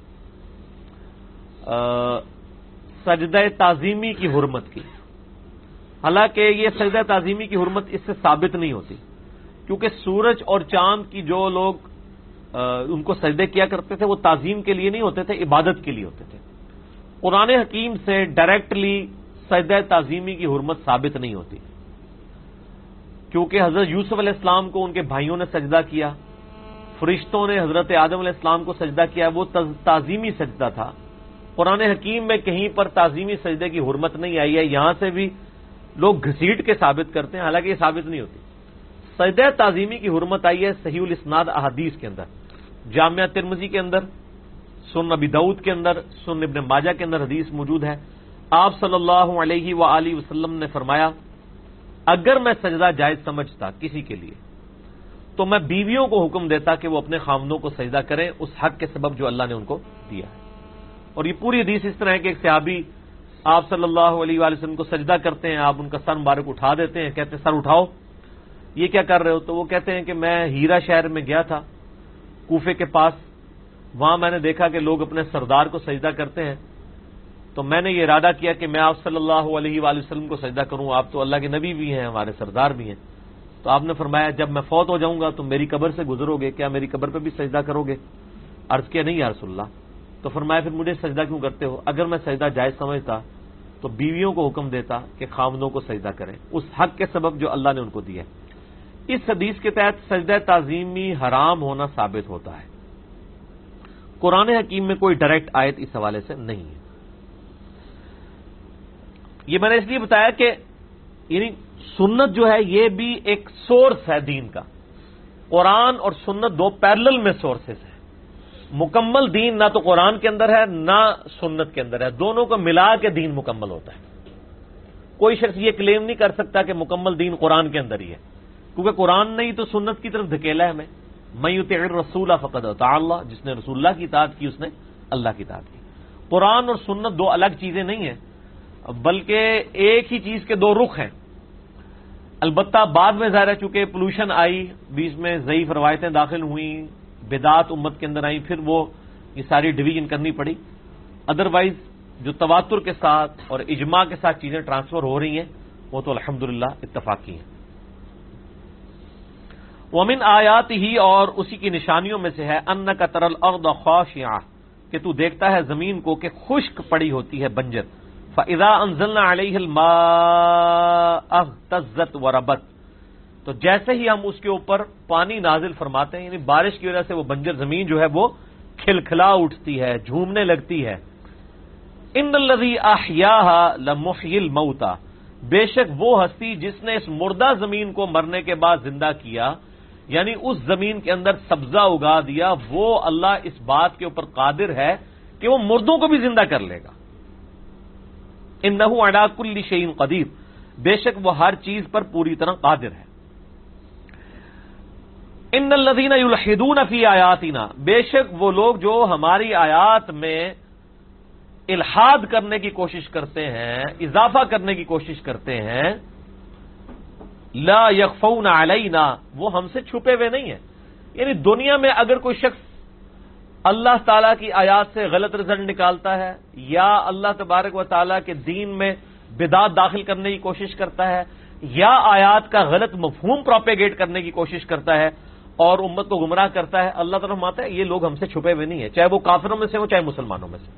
Speaker 1: سجدہ تعظیمی کی حرمت کی، حالانکہ یہ سجدہ تعظیمی کی حرمت اس سے ثابت نہیں ہوتی، کیونکہ سورج اور چاند کی جو لوگ ان کو سجدے کیا کرتے تھے وہ تعظیم کے لیے نہیں ہوتے تھے، عبادت کے لیے ہوتے تھے. قرآن حکیم سے ڈائریکٹلی سجدہ تعظیمی کی حرمت ثابت نہیں ہوتی، کیونکہ حضرت یوسف علیہ السلام کو ان کے بھائیوں نے سجدہ کیا، فرشتوں نے حضرت آدم علیہ السلام کو سجدہ کیا، وہ تعظیمی سجدہ تھا. قرآن حکیم میں کہیں پر تعظیمی سجدے کی حرمت نہیں آئی ہے. یہاں سے بھی لوگ گھسیٹ کے ثابت کرتے ہیں، حالانکہ یہ ثابت نہیں ہوتی. سجدہ تعظیمی کی حرمت آئی ہے صحیح الاسناد احادیث کے اندر، جامعہ ترمذی کے اندر، سنن ابی داؤد کے اندر، سنن ابن ماجہ کے اندر حدیث موجود ہے. آپ صلی اللہ علیہ وآلہ وسلم نے فرمایا، اگر میں سجدہ جائز سمجھتا کسی کے لیے تو میں بیویوں کو حکم دیتا کہ وہ اپنے خامندوں کو سجدہ کریں اس حق کے سبب جو اللہ نے ان کو دیا ہے. اور یہ پوری حدیث اس طرح ہے کہ ایک صحابی آپ صلی اللہ علیہ وآلہ وسلم کو سجدہ کرتے ہیں، آپ ان کا سر مبارک اٹھا دیتے ہیں، کہتے ہیں سر اٹھاؤ، یہ کیا کر رہے ہو؟ تو وہ کہتے ہیں کہ میں ہیرا شہر میں گیا تھا کوفے کے پاس، وہاں میں نے دیکھا کہ لوگ اپنے سردار کو سجدہ کرتے ہیں، تو میں نے یہ ارادہ کیا کہ میں آپ صلی اللہ علیہ وآلہ وسلم کو سجدہ کروں، آپ تو اللہ کے نبی بھی ہیں، ہمارے سردار بھی ہیں۔ تو آپ نے فرمایا جب میں فوت ہو جاؤں گا تم میری قبر سے گزرو گے، کیا میری قبر پہ بھی سجدہ کرو گے؟ عرض کیا نہیں یا رسول اللہ۔ تو فرمایا پھر مجھے سجدہ کیوں کرتے ہو؟ اگر میں سجدہ جائز سمجھتا تو بیویوں کو حکم دیتا کہ خامندوں کو سجدہ کریں، اس حق کے سبب جو اللہ نے ان کو دیا ہے۔ اس حدیث کے تحت سجدہ تعظیمی حرام ہونا ثابت ہوتا ہے۔ قرآن حکیم میں کوئی ڈائریکٹ آیت اس حوالے سے نہیں ہے۔ یہ میں نے اس لیے بتایا کہ یعنی سنت جو ہے یہ بھی ایک سورس ہے دین کا، قرآن اور سنت دو پیرلل میں سورسز ہیں۔ مکمل دین نہ تو قرآن کے اندر ہے نہ سنت کے اندر ہے، دونوں کو ملا کے دین مکمل ہوتا ہے۔ کوئی شخص یہ کلیم نہیں کر سکتا کہ مکمل دین قرآن کے اندر ہی ہے، کیونکہ قرآن نے ہی تو سنت کی طرف دھکیلا ہے ہمیں۔ من یطع الرسول فقد اطاع اللہ، جس نے رسول اللہ کی اطاعت کی اس نے اللہ کی اطاعت کی۔ قرآن اور سنت دو الگ چیزیں نہیں ہیں، بلکہ ایک ہی چیز کے دو رخ ہیں۔ البتہ بعد میں ظاہر ہے چونکہ پولوشن آئی، بیچ میں ضعیف روایتیں داخل ہوئیں، بدعات امت کے اندر آئیں، پھر وہ یہ ساری ڈویژن کرنی پڑی۔ ادروائز جو تواتر کے ساتھ اور اجماع کے ساتھ چیزیں ٹرانسفر ہو رہی ہیں وہ تو الحمدللہ اتفاقی ہیں۔ ومن آیات ہی، اور اسی کی نشانیوں میں سے ہے انک تری الارض خاشعہ، کہ تو دیکھتا ہے زمین کو کہ خشک پڑی ہوتی ہے، بنجر۔ فاذا انزلنا علیہ الماء اهتزت وربت، تو جیسے ہی ہم اس کے اوپر پانی نازل فرماتے ہیں، یعنی بارش کی وجہ سے وہ بنجر زمین جو ہے وہ کھلکھلا اٹھتی ہے، جھومنے لگتی ہے۔ ان الذی احیاها لمحیی الموتى، بے شک وہ ہستی جس نے اس مردہ زمین کو مرنے کے بعد زندہ کیا، یعنی اس زمین کے اندر سبزہ اگا دیا، وہ اللہ اس بات کے اوپر قادر ہے کہ وہ مردوں کو بھی زندہ کر لے گا۔ انہ علی کل شیء قدیر، بے شک وہ ہر چیز پر پوری طرح قادر ہے۔ ان الذین یلحدون فی آیاتنا، بے شک وہ لوگ جو ہماری آیات میں الحاد کرنے کی کوشش کرتے ہیں، اضافہ کرنے کی کوشش کرتے ہیں، لا یخفون علینا، وہ ہم سے چھپے ہوئے نہیں ہیں۔ یعنی دنیا میں اگر کوئی شخص اللہ تعالیٰ کی آیات سے غلط رزلٹ نکالتا ہے یا اللہ تبارک و تعالیٰ کے دین میں بدعت داخل کرنے کی کوشش کرتا ہے یا آیات کا غلط مفہوم پروپیگیٹ کرنے کی کوشش کرتا ہے اور امت کو گمراہ کرتا ہے، اللہ تعالیٰ فرماتا ہے یہ لوگ ہم سے چھپے ہوئے نہیں ہیں، چاہے وہ کافروں میں سے ہوں چاہے مسلمانوں میں سے۔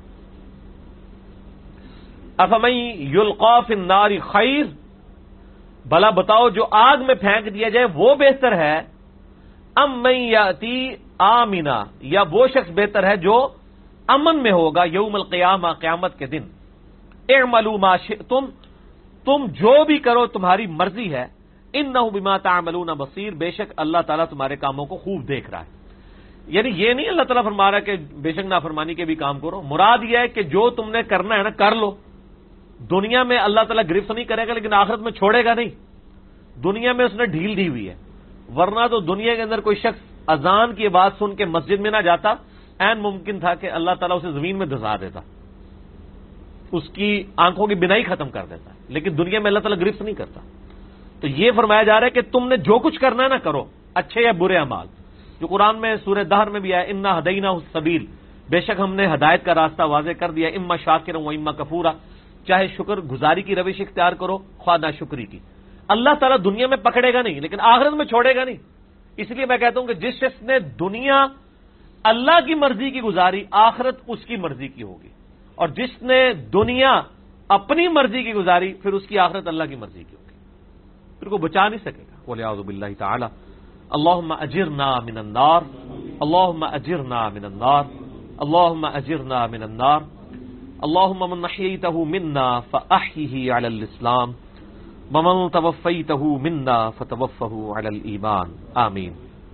Speaker 1: افمن یلقی فی النار خیر، بھلا بتاؤ جو آگ میں پھینک دیا جائے وہ بہتر ہے، ام من یاتی آمنا، یا وہ شخص بہتر ہے جو امن میں ہوگا یوم القیامہ، قیامت کے دن۔ اعملوا ما شئتم، تم جو بھی کرو تمہاری مرضی ہے، انہ بما تعملون بصیر، بے شک اللہ تعالیٰ تمہارے کاموں کو خوب دیکھ رہا ہے۔ یعنی یہ نہیں اللہ تعالیٰ فرما رہا ہے کہ بے شک نافرمانی کے بھی کام کرو، مراد یہ ہے کہ جو تم نے کرنا ہے نا کر لو۔ دنیا میں اللہ تعالیٰ گرفت نہیں کرے گا لیکن آخرت میں چھوڑے گا نہیں، دنیا میں اس نے ڈھیل دی ہوئی ہے، ورنہ تو دنیا کے اندر کوئی شخص اذان کی آواز سن کے مسجد میں نہ جاتا، عین ممکن تھا کہ اللہ تعالیٰ اسے زمین میں دھسا دیتا، اس کی آنکھوں کی بینائی ختم کر دیتا، لیکن دنیا میں اللہ تعالیٰ گرفت نہیں کرتا۔ تو یہ فرمایا جا رہا ہے کہ تم نے جو کچھ کرنا ہے نا کرو، اچھے یا برے اعمال، جو قرآن میں سورہ دہر میں بھی آیا انا ہدیناہ السبیل، بے شک ہم نے ہدایت کا راستہ واضح کر دیا، اما شاکرا و اما کفورا، چاہے شکر گزاری کی روش اختیار کرو خواہ ناشکری کی۔ اللہ تعالیٰ دنیا میں پکڑے گا نہیں لیکن آخرت میں چھوڑے گا نہیں۔ اس لیے میں کہتا ہوں کہ جس شخص نے دنیا اللہ کی مرضی کی گزاری، آخرت اس کی مرضی کی ہوگی، اور جس نے دنیا اپنی مرضی کی گزاری پھر اس کی آخرت اللہ کی مرضی کی ہوگی، پھر کو بچا نہیں سکے گا۔ وَلِعَوْذُ بِاللَّهِ تَعَالَى اللهم اجرنا من النار، اللهم اجرنا من النار، اللهم اجرنا من النار، اللهم من احييته منا فاحيه على الاسلام ومن توفيته منا فتوفه على الايمان آمین۔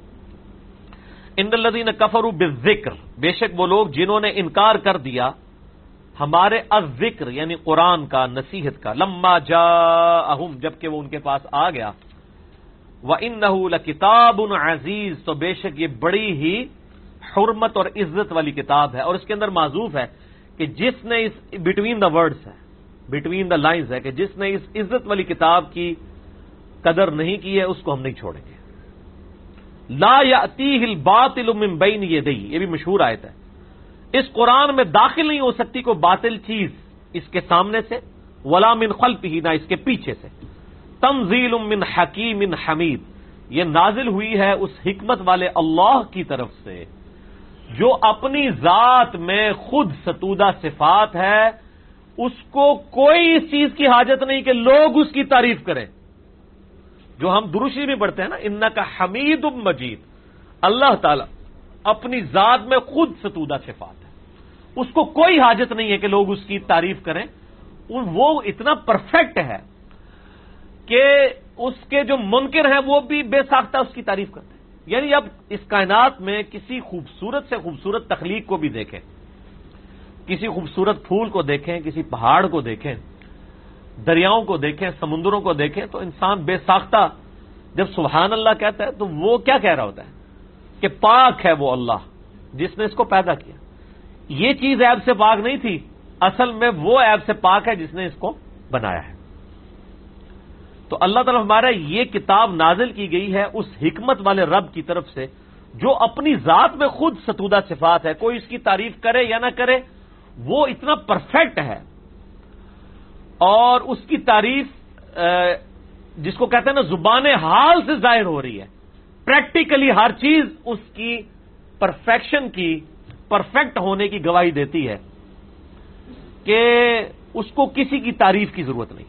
Speaker 1: ان الذين كفروا بالذکر، بے شک وہ لوگ جنہوں نے انکار کر دیا ہمارے الذکر یعنی قرآن کا، نصیحت کا، لما جاءہم، جبکہ وہ ان کے پاس آ گیا، وَإِنَّهُ لَكِتَابٌ عَزِيزٌ، تو بے شک یہ بڑی ہی حرمت اور عزت والی کتاب ہے، اور اس کے اندر معذوف ہے کہ جس نے اس بٹوین دا ورڈز ہے، بٹوین دا لائنز ہے، کہ جس نے اس عزت والی کتاب کی قدر نہیں کی ہے اس کو ہم نہیں چھوڑیں گے۔ لا یأتیہ الباطل من بین یدیہ، یہ بھی مشہور آیت ہے، اس قرآن میں داخل نہیں ہو سکتی کوئی باطل چیز اس کے سامنے سے، ولا من خلفہ، نہ اس کے پیچھے سے۔ تنزیل من حکیم حمید، یہ نازل ہوئی ہے اس حکمت والے اللہ کی طرف سے جو اپنی ذات میں خود ستودہ صفات ہے، اس کو کوئی اس چیز کی حاجت نہیں کہ لوگ اس کی تعریف کریں۔ جو ہم دروشی میں پڑھتے ہیں نا، انکا حمید مجید، اللہ تعالی اپنی ذات میں خود ستودہ صفات ہے، اس کو کوئی حاجت نہیں ہے کہ لوگ اس کی تعریف کریں۔ وہ اتنا پرفیکٹ ہے کہ اس کے جو منکر ہیں وہ بھی بے ساختہ اس کی تعریف کرتے ہیں۔ یعنی اب اس کائنات میں کسی خوبصورت سے خوبصورت تخلیق کو بھی دیکھیں، کسی خوبصورت پھول کو دیکھیں، کسی پہاڑ کو دیکھیں، دریاؤں کو دیکھیں، سمندروں کو دیکھیں، تو انسان بے ساختہ جب سبحان اللہ کہتا ہے تو وہ کیا کہہ رہا ہوتا ہے کہ پاک ہے وہ اللہ جس نے اس کو پیدا کیا۔ یہ چیز عیب سے پاک نہیں تھی، اصل میں وہ عیب سے پاک ہے جس نے اس کو بنایا ہے۔ تو اللہ تعالیٰ ہمارا یہ کتاب نازل کی گئی ہے اس حکمت والے رب کی طرف سے جو اپنی ذات میں خود ستودہ صفات ہے، کوئی اس کی تعریف کرے یا نہ کرے وہ اتنا پرفیکٹ ہے، اور اس کی تعریف جس کو کہتے ہیں نا زبان حال سے ظاہر ہو رہی ہے، پریکٹیکلی ہر چیز اس کی پرفیکشن کی، پرفیکٹ ہونے کی گواہی دیتی ہے کہ اس کو کسی کی تعریف کی ضرورت نہیں ہے۔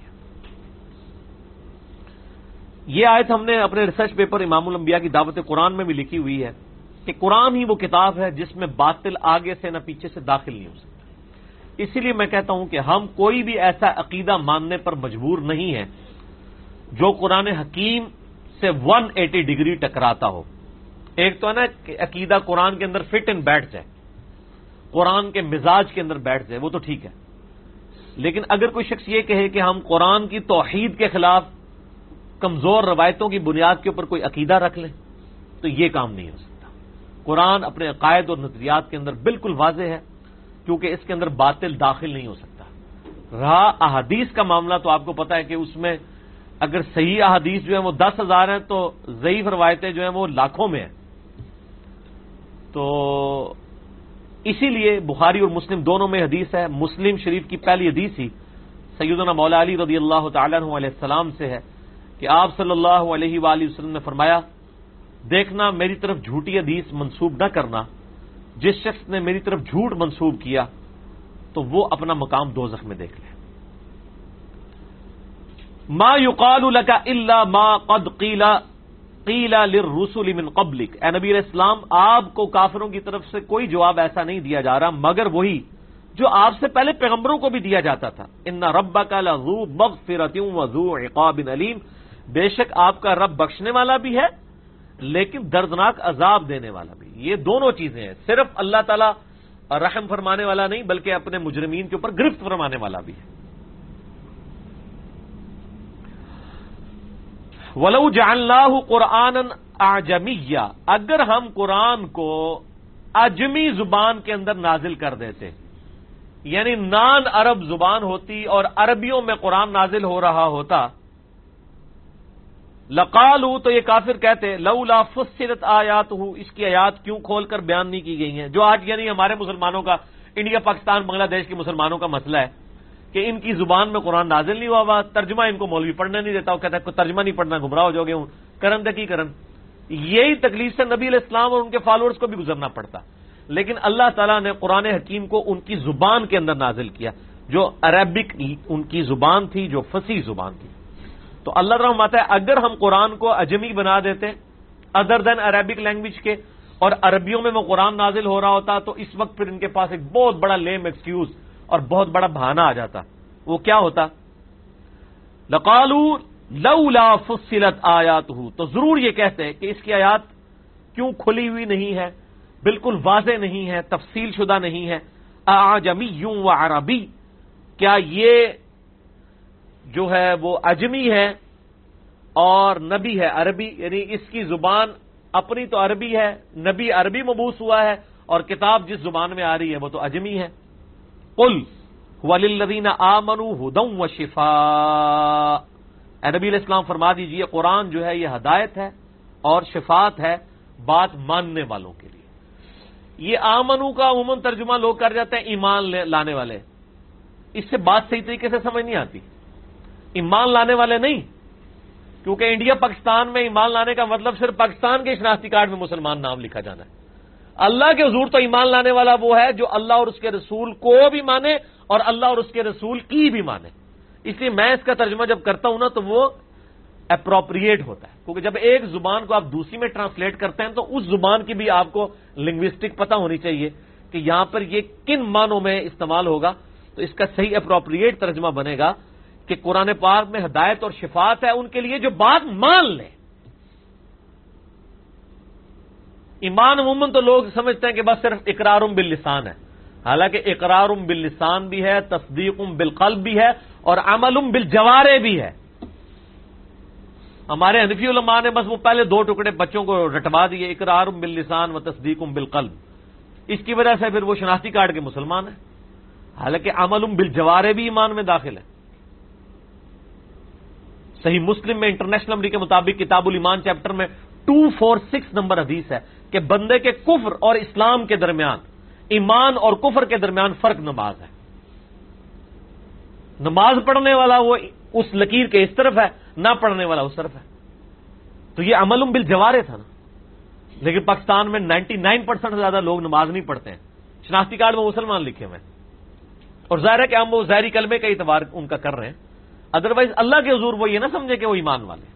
Speaker 1: یہ آیت ہم نے اپنے ریسرچ پیپر امام الانبیاء کی دعوت قرآن میں بھی لکھی ہوئی ہے کہ قرآن ہی وہ کتاب ہے جس میں باطل آگے سے نہ پیچھے سے داخل نہیں ہو سکتا۔ اسی لیے میں کہتا ہوں کہ ہم کوئی بھی ایسا عقیدہ ماننے پر مجبور نہیں ہے جو قرآن حکیم سے 180 ڈگری ٹکراتا ہو۔ ایک تو ہے نا کہ عقیدہ قرآن کے اندر فٹ ان بیٹھ جائے، قرآن کے مزاج کے اندر بیٹھ جائے، وہ تو ٹھیک ہے، لیکن اگر کوئی شخص یہ کہے کہ ہم قرآن کی توحید کے خلاف کمزور روایتوں کی بنیاد کے اوپر کوئی عقیدہ رکھ لیں تو یہ کام نہیں ہو سکتا۔ قرآن اپنے عقائد اور نظریات کے اندر بالکل واضح ہے، کیونکہ اس کے اندر باطل داخل نہیں ہو سکتا۔ رہا احادیث کا معاملہ تو آپ کو پتا ہے کہ اس میں اگر صحیح احادیث جو ہیں وہ 10,000 ہیں تو ضعیف روایتیں جو ہیں وہ لاکھوں میں ہیں۔ تو اسی لیے بخاری اور مسلم دونوں میں حدیث ہے، مسلم شریف کی پہلی حدیث ہی سیدنا مولا علی رضی اللہ تعالیٰ عنہ علیہ السلام سے ہے کہ آپ صلی اللہ علیہ وآلہ وسلم نے فرمایا، دیکھنا میری طرف جھوٹی حدیث منسوب نہ کرنا، جس شخص نے میری طرف جھوٹ منسوب کیا تو وہ اپنا مقام دوزخ میں دیکھ لے۔ ما یقال لک الا ما قد قیل للرسل من قبلک، اے نبی علیہ السلام آپ کو کافروں کی طرف سے کوئی جواب ایسا نہیں دیا جا رہا مگر وہی جو آپ سے پہلے پیغمبروں کو بھی دیا جاتا تھا۔ ان ربک لذو مغفرۃ وذو عقاب علیم، بے شک آپ کا رب بخشنے والا بھی ہے لیکن دردناک عذاب دینے والا بھی۔ یہ دونوں چیزیں ہیں، صرف اللہ تعالیٰ رحم فرمانے والا نہیں بلکہ اپنے مجرمین کے اوپر گرفت فرمانے والا بھی ہے۔ وَلَوْ جَعَلْنَاهُ قُرْآنًا أَعْجَمِيًّا، اگر ہم قرآن کو عجمی زبان کے اندر نازل کر دیتے، یعنی نان عرب زبان ہوتی اور عربیوں میں قرآن نازل ہو رہا ہوتا، لقالوا، تو یہ کافر کہتے لولا فصلت آیاتہ، اس کی آیات کیوں کھول کر بیان نہیں کی گئی ہیں، جو آج یعنی ہمارے مسلمانوں کا، انڈیا پاکستان بنگلہ دیش کے مسلمانوں کا مسئلہ ہے کہ ان کی زبان میں قرآن نازل نہیں ہوا، ترجمہ ان کو مولوی پڑھنے نہیں دیتا، وہ کہتا ہے ترجمہ نہیں پڑھنا گمراہ ہو جاؤ گے، کرن دے کی کرن۔ یہی تکلیف سے نبی علیہ السلام اور ان کے فالوورز کو بھی گزرنا پڑتا، لیکن اللہ تعالیٰ نے قرآن حکیم کو ان کی زبان کے اندر نازل کیا جو عربک ان کی زبان تھی، جو فصیح زبان تھی۔ تو اللہ تعالیٰ فرماتا ہے اگر ہم قرآن کو عجمی بنا دیتے ادر دین عربک لینگویج کے اور عربیوں میں وہ قرآن نازل ہو رہا ہوتا تو اس وقت پھر ان کے پاس ایک بہت بڑا لیم ایکسکیوز اور بہت بڑا بہانہ آ جاتا۔ وہ کیا ہوتا؟ لقالوا لولا فصلت آیاتہ، تو ضرور یہ کہتے کہ اس کی آیات کیوں کھلی ہوئی نہیں ہے، بالکل واضح نہیں ہے، تفصیل شدہ نہیں ہے۔ اعجمی و عربی، کیا یہ جو ہے وہ عجمی ہے اور نبی ہے عربی، یعنی اس کی زبان اپنی تو عربی ہے، نبی عربی مبعوث ہوا ہے اور کتاب جس زبان میں آ رہی ہے وہ تو عجمی ہے۔ قل هو للذین آمنوا ھدی وشفاء، اے نبی علیہ السلام فرما دیجئے قرآن جو ہے یہ ہدایت ہے اور شفاعت ہے بات ماننے والوں کے لیے۔ یہ آمنو کا عموماً ترجمہ لوگ کر جاتے ہیں ایمان لانے والے، اس سے بات صحیح طریقے سے سمجھ نہیں آتی۔ ایمان لانے والے نہیں، کیونکہ انڈیا پاکستان میں ایمان لانے کا مطلب صرف پاکستان کے شناختی کارڈ میں مسلمان نام لکھا جانا ہے۔ اللہ کے حضور تو ایمان لانے والا وہ ہے جو اللہ اور اس کے رسول کو بھی مانے اور اللہ اور اس کے رسول کی بھی مانے۔ اس لیے میں اس کا ترجمہ جب کرتا ہوں نا تو وہ اپروپریٹ ہوتا ہے، کیونکہ جب ایک زبان کو آپ دوسری میں ٹرانسلیٹ کرتے ہیں تو اس زبان کی بھی آپ کو لنگوسٹک پتہ ہونی چاہیے کہ یہاں پر یہ کن معنوں میں استعمال ہوگا، تو اس کا صحیح اپروپریٹ ترجمہ بنے گا کہ قرآن پاک میں ہدایت اور شفاعت ہے ان کے لیے جو بات مان لیں۔ ایمان عموماً تو لوگ سمجھتے ہیں کہ بس صرف اقرار باللسان ہے، حالانکہ اقرار باللسان بھی ہے، تصدیق بالقلب بھی ہے اور عمل بالجوارح بھی ہے۔ ہمارے حنفی علماء نے بس وہ پہلے دو ٹکڑے بچوں کو رٹوا دیے، اقرار باللسان و تصدیق بالقلب، اس کی وجہ سے پھر وہ شناختی کارڈ کے مسلمان ہیں، حالانکہ عمل بالجوارح بھی ایمان میں داخل ہے۔ صحیح مسلم میں انٹرنیشنل نمبر کے مطابق کتاب الایمان چیپٹر میں 246 نمبر حدیث ہے کہ بندے کے کفر اور اسلام کے درمیان، ایمان اور کفر کے درمیان فرق نماز ہے۔ نماز پڑھنے والا وہ اس لکیر کے اس طرف ہے، نہ پڑھنے والا اس طرف ہے، تو یہ عمل بالجوارح تھا نا۔ لیکن پاکستان میں 99% سے زیادہ لوگ نماز نہیں پڑھتے ہیں، شناختی کارڈ میں مسلمان لکھے ہوئے ہیں، اور ظاہر ہے کہ ہم وہ ظاہری کلمے کا اعتبار ان کا کر رہے ہیں، ادروائز اللہ کے حضور وہ یہ نہ سمجھے کہ وہ ایمان والے۔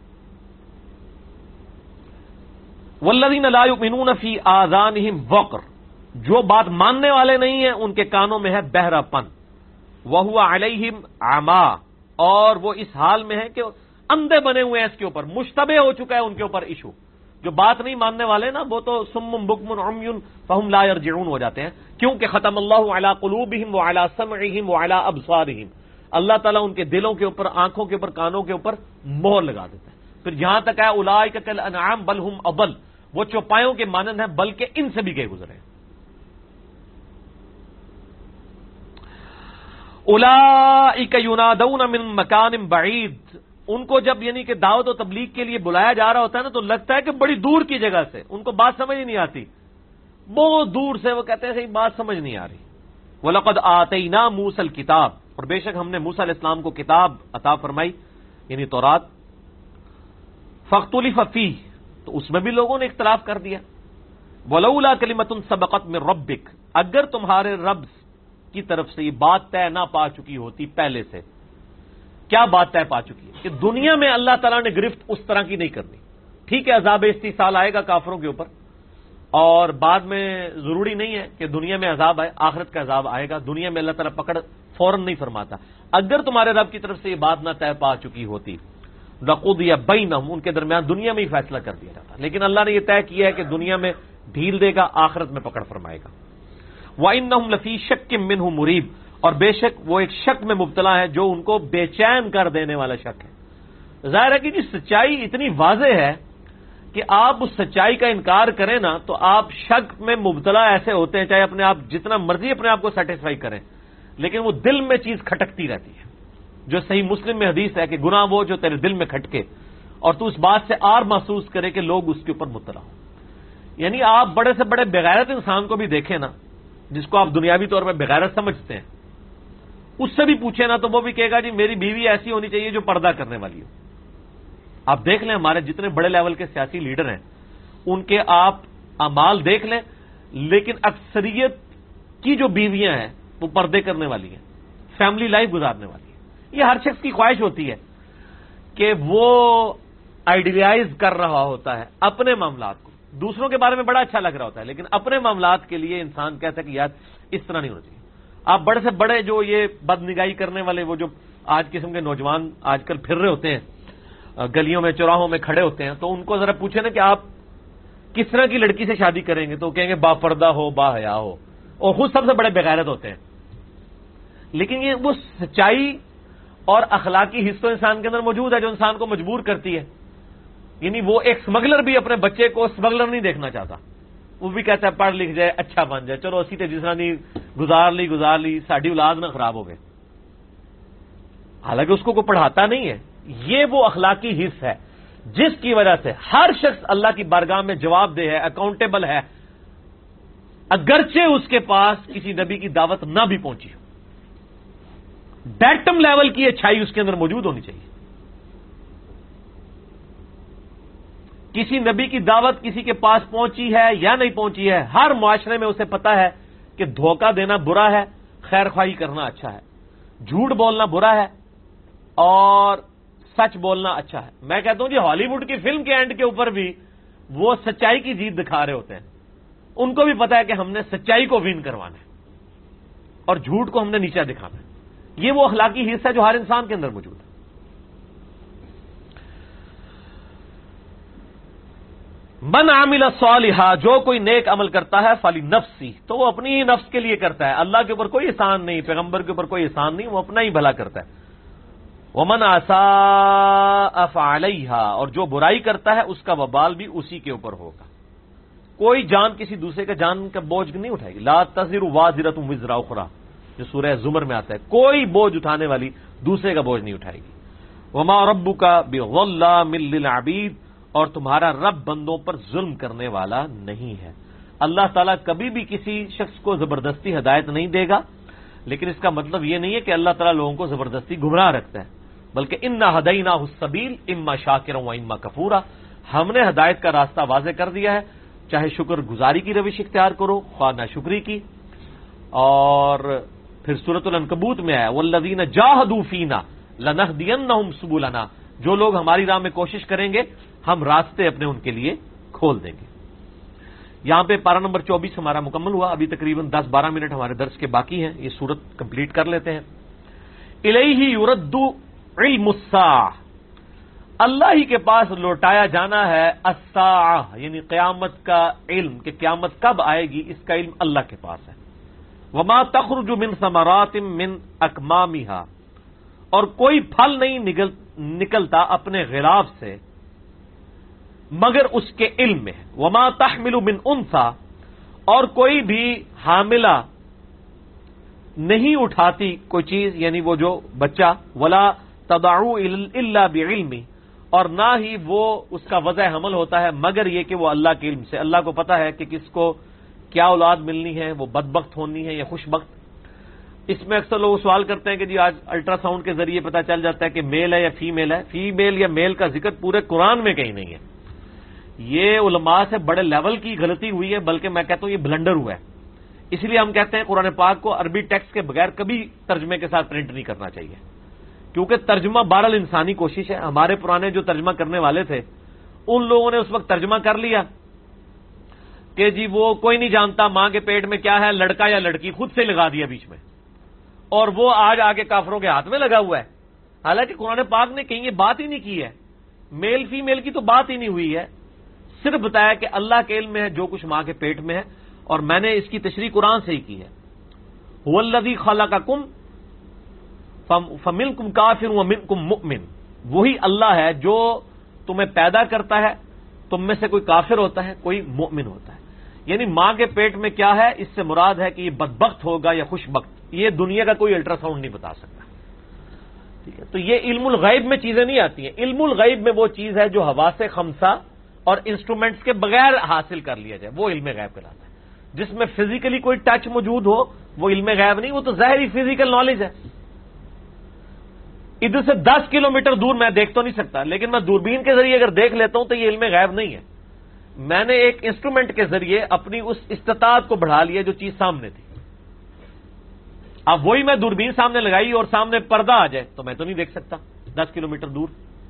Speaker 1: والذین لا یؤمنون فی آذانہم وقر، جو بات ماننے والے نہیں ہیں ان کے کانوں میں ہے بہرا پن، وہو علیہم عما، اور وہ اس حال میں ہے کہ اندھے بنے ہوئے ہیں، اس کے اوپر مشتبہ ہو چکا ہے ان کے اوپر ایشو۔ جو بات نہیں ماننے والے نا وہ تو صم بکم عمی فہم لا یرجعون ہو جاتے ہیں، کیونکہ ختم اللہ علی قلوبہم وعلی سمعہم وعلی ابصارہم، اللہ تعالیٰ ان کے دلوں کے اوپر، آنکھوں کے اوپر، کانوں کے اوپر مہر لگا دیتا ہے۔ پھر یہاں تک ہے اولئک کالانعام بل ہم اضل، وہ چوپایوں کے مانند ہیں بلکہ ان سے بھی گئے گزرے ہیں۔ اولئک ینادون من مکان بعید، ان کو جب یعنی کہ دعوت و تبلیغ کے لیے بلایا جا رہا ہوتا ہے نا تو لگتا ہے کہ بڑی دور کی جگہ سے، ان کو بات سمجھ ہی نہیں آتی، بہت دور سے وہ کہتے ہیں صحیح بات سمجھ نہیں آ رہی۔ وَلَقَدْ آتَيْنَا مُوسَى الْكِتَابَ، اور بے شک ہم نے موسیٰ علیہ السلام کو کتاب عطا فرمائی یعنی تورات، فَاخْتُلِفَ فِيهِ، تو اس میں بھی لوگوں نے اختلاف کر دیا۔ وَلَوْلَا كَلِمَةٌ سَبَقَتْ مِنْ رَبِّكَ، اگر تمہارے رب کی طرف سے یہ بات طے نہ پا چکی ہوتی پہلے سے۔ کیا بات طے پا چکی ہے کہ دنیا میں اللہ تعالیٰ نے گرفت اس طرح کی نہیں کرنی۔ ٹھیک ہے عذاب استحصال آئے گا کافروں کے اوپر، اور بعد میں ضروری نہیں ہے کہ دنیا میں عذاب آئے، آخرت کا عذاب آئے گا، دنیا میں اللہ تعالیٰ پکڑ فوراً نہیں فرماتا۔ اگر تمہارے رب کی طرف سے یہ بات نہ طے پا چکی ہوتی لَقُضِیَ بَیْنَہُم، ان کے درمیان دنیا میں ہی فیصلہ کر دیا جاتا، لیکن اللہ نے یہ طے کیا ہے کہ دنیا میں ڈھیل دے گا، آخرت میں پکڑ فرمائے گا۔ وَإِنَّهُمْ لَفِي شَكٍّ مِّنْهُ مُرِیب، اور بے شک وہ ایک شک میں مبتلا ہے جو ان کو بے چین کر دینے والا شک ہے۔ ظاہر ہے کہ جی سچائی اتنی واضح ہے کہ آپ اس سچائی کا انکار کریں نا تو آپ شک میں مبتلا ایسے ہوتے ہیں، چاہے اپنے آپ جتنا مرضی اپنے آپ کو سیٹسفائی کریں، لیکن وہ دل میں چیز کھٹکتی رہتی ہے۔ جو صحیح مسلم میں حدیث ہے کہ گناہ وہ جو تیرے دل میں کھٹکے اور تو اس بات سے آر محسوس کرے کہ لوگ اس کے اوپر مبتلا ہوں۔ یعنی آپ بڑے سے بڑے بغیرت انسان کو بھی دیکھیں نا، جس کو آپ دنیاوی طور پہ بغیرت سمجھتے ہیں، اس سے بھی پوچھے نا تو وہ بھی کہے گا جی میری بیوی ایسی ہونی چاہیے جو پردہ کرنے والی ہو۔ آپ دیکھ لیں ہمارے جتنے بڑے لیول کے سیاسی لیڈر ہیں ان کے آپ اعمال دیکھ لیں، لیکن اکثریت کی جو بیویاں ہیں وہ پردے کرنے والی ہیں، فیملی لائف گزارنے والی ہیں۔ یہ ہر شخص کی خواہش ہوتی ہے کہ وہ آئیڈیلائز کر رہا ہوتا ہے اپنے معاملات کو، دوسروں کے بارے میں بڑا اچھا لگ رہا ہوتا ہے، لیکن اپنے معاملات کے لیے انسان کہتا ہے کہ یار اس طرح نہیں ہونا چاہیے۔ آپ بڑے سے بڑے جو یہ بد نگاہی کرنے والے وہ جو آج قسم کے نوجوان آج کل پھر رہے ہوتے ہیں، گلیوں میں چوراہوں میں کھڑے ہوتے ہیں، تو ان کو ذرا پوچھیں نا کہ آپ کس طرح کی لڑکی سے شادی کریں گے، تو کہیں گے با پردہ ہو، با حیا ہو، اور خود سب سے بڑے بغیرت ہوتے ہیں۔ لیکن یہ وہ سچائی اور اخلاقی حصہ انسان کے اندر موجود ہے جو انسان کو مجبور کرتی ہے۔ یعنی وہ ایک اسمگلر بھی اپنے بچے کو اسمگلر نہیں دیکھنا چاہتا، وہ بھی کہتا ہے پڑھ لکھ جائے، اچھا بن جائے، چلو اسی تے جس طرح نہیں گزار لی ساڈی اولاد نہ خراب ہو گئے، حالانکہ اس کو کوئی پڑھاتا نہیں ہے۔ یہ وہ اخلاقی حص ہے جس کی وجہ سے ہر شخص اللہ کی بارگاہ میں جواب دہ ہے، اکاؤنٹیبل ہے، اگرچہ اس کے پاس کسی نبی کی دعوت نہ بھی پہنچی ہو۔ ڈیٹم لیول کی اچھائی اس کے اندر موجود ہونی چاہیے۔ کسی نبی کی دعوت کسی کے پاس پہنچی ہے یا نہیں پہنچی ہے، ہر معاشرے میں اسے پتا ہے کہ دھوکہ دینا برا ہے، خیر خواہی کرنا اچھا ہے، جھوٹ بولنا برا ہے اور سچ بولنا اچھا ہے۔ میں کہتا ہوں جی ہالی ووڈ کی فلم کے اینڈ کے اوپر بھی وہ سچائی کی جیت دکھا رہے ہوتے ہیں، ان کو بھی پتا ہے کہ ہم نے سچائی کو ون کروانا ہے اور جھوٹ کو ہم نے نیچا دکھانا ہے۔ یہ وہ اخلاقی حصہ ہے جو ہر انسان کے اندر موجود ہے۔ من عمل صالحا، جو کوئی نیک عمل کرتا ہے فلی نفسی، تو وہ اپنی ہی نفس کے لیے کرتا ہے، اللہ کے اوپر کوئی احسان نہیں، پیغمبر کے اوپر کوئی احسان نہیں، وہ اپنا ہی بھلا کرتا ہے۔ ومن اساء فعلیہا، اور جو برائی کرتا ہے اس کا وبال بھی اسی کے اوپر ہوگا۔ کوئی جان کسی دوسرے کا جان کا بوجھ نہیں اٹھائے گی۔ لا تزر وازرۃ وزر اخرى، جو سورہ زمر میں آتا ہے، کوئی بوجھ اٹھانے والی دوسرے کا بوجھ نہیں اٹھائے گی۔ وما ربک بظلام للعبید، اور تمہارا رب بندوں پر ظلم کرنے والا نہیں ہے۔ اللہ تعالیٰ کبھی بھی کسی شخص کو زبردستی ہدایت نہیں دے گا، لیکن اس کا مطلب یہ نہیں ہے کہ اللہ تعالیٰ لوگوں کو زبردستی گمراہ رکھتا ہے، بلکہ انا ہدیناہ السبیل اما شاکرا و اما کفورا، ہم نے ہدایت کا راستہ واضح کر دیا ہے، چاہے شکر گزاری کی روش اختیار کرو خواہ ناشکری کی۔ اور پھر سورۃ العنکبوت میں آیا والذین جاہدوا فینا لنہدینہم سبلنا، جو لوگ ہماری راہ میں کوشش کریں گے ہم راستے اپنے ان کے لیے کھول دیں گے۔ یہاں پہ پارہ نمبر 24 ہمارا مکمل ہوا، ابھی تقریباً 10-12 منٹ ہمارے درس کے باقی ہیں، یہ سورت کمپلیٹ کر لیتے ہیں۔ الیہ یرد علم الساعہ، اللہ ہی کے پاس لوٹایا جانا ہے الساعہ، یعنی قیامت کا علم، کہ قیامت کب آئے گی اس کا علم اللہ کے پاس ہے۔ وما تخرج من ثمرات من اکمامها، اور کوئی پھل نہیں نکلتا اپنے غلاف سے مگر اس کے علم میں ہے۔ وما تحمل من انثى، اور کوئی بھی حاملہ نہیں اٹھاتی کوئی چیز، یعنی وہ جو بچہ، ولا تضع الا بعلمه، اور نہ ہی وہ اس کا وضع حمل ہوتا ہے مگر یہ کہ وہ اللہ کے علم سے، اللہ کو پتا ہے کہ کس کو کیا اولاد ملنی ہے، وہ بدبخت ہونی ہے یا خوش بخت۔ اس میں اکثر لوگ سوال کرتے ہیں کہ جی آج الٹرا ساؤنڈ کے ذریعے پتا چل جاتا ہے کہ میل ہے یا فیمیل ہے۔ فیمیل یا میل کا ذکر پورے قرآن میں کہیں نہیں ہے۔ یہ علماء سے بڑے لیول کی غلطی ہوئی ہے، بلکہ میں کہتا ہوں یہ بلنڈر ہوا ہے۔ اس لیے ہم کہتے ہیں قرآن پاک کو عربی ٹیکسٹ کے بغیر کبھی ترجمے کے ساتھ پرنٹ نہیں کرنا چاہیے، کیونکہ ترجمہ بہرحال انسانی کوشش ہے۔ ہمارے پرانے جو ترجمہ کرنے والے تھے ان لوگوں نے اس وقت ترجمہ کر لیا کہ جی وہ کوئی نہیں جانتا ماں کے پیٹ میں کیا ہے، لڑکا یا لڑکی، خود سے لگا دیا بیچ میں، اور وہ آج آگے کافروں کے ہاتھ میں لگا ہوا ہے۔ حالانکہ قرآن پاک نے کہیں یہ بات ہی نہیں کی ہے، میل فیمیل کی تو بات ہی نہیں ہوئی ہے، صرف بتایا کہ اللہ کے علم میں ہے جو کچھ ماں کے پیٹ میں ہے، اور میں نے اس کی تشریح قرآن سے ہی کی ہے۔ هو الذی خلقکم فمنکم کافر ومنکم مؤمن، وہی اللہ ہے جو تمہیں پیدا کرتا ہے، تم میں سے کوئی کافر ہوتا ہے کوئی مؤمن ہوتا ہے۔ یعنی ماں کے پیٹ میں کیا ہے، اس سے مراد ہے کہ یہ بدبخت ہوگا یا خوش بخت، یہ دنیا کا کوئی الٹرا ساؤنڈ نہیں بتا سکتا، ٹھیک ہے۔ تو یہ علم الغیب میں چیزیں نہیں آتی ہیں۔ علم الغیب میں وہ چیز ہے جو حواس خمسہ اور انسٹرومنٹس کے بغیر حاصل کر لیا جائے، وہ علم غیب کہلاتا ہے۔ جس میں فزیکلی کوئی ٹچ موجود ہو وہ علم غیب نہیں، وہ تو ظاہری فزیکل نالج ہے۔ ادھر سے 10 کلومیٹر دور میں دیکھ تو نہیں سکتا، لیکن میں دوربین کے ذریعے اگر دیکھ لیتا ہوں تو یہ علم غیب نہیں ہے۔ میں نے ایک انسٹرومنٹ کے ذریعے اپنی اس استطاعت کو بڑھا لیا جو چیز سامنے تھی۔ اب وہی میں دوربین سامنے لگائی اور سامنے پردہ آ جائے تو میں تو نہیں دیکھ سکتا 10 کلومیٹر دور۔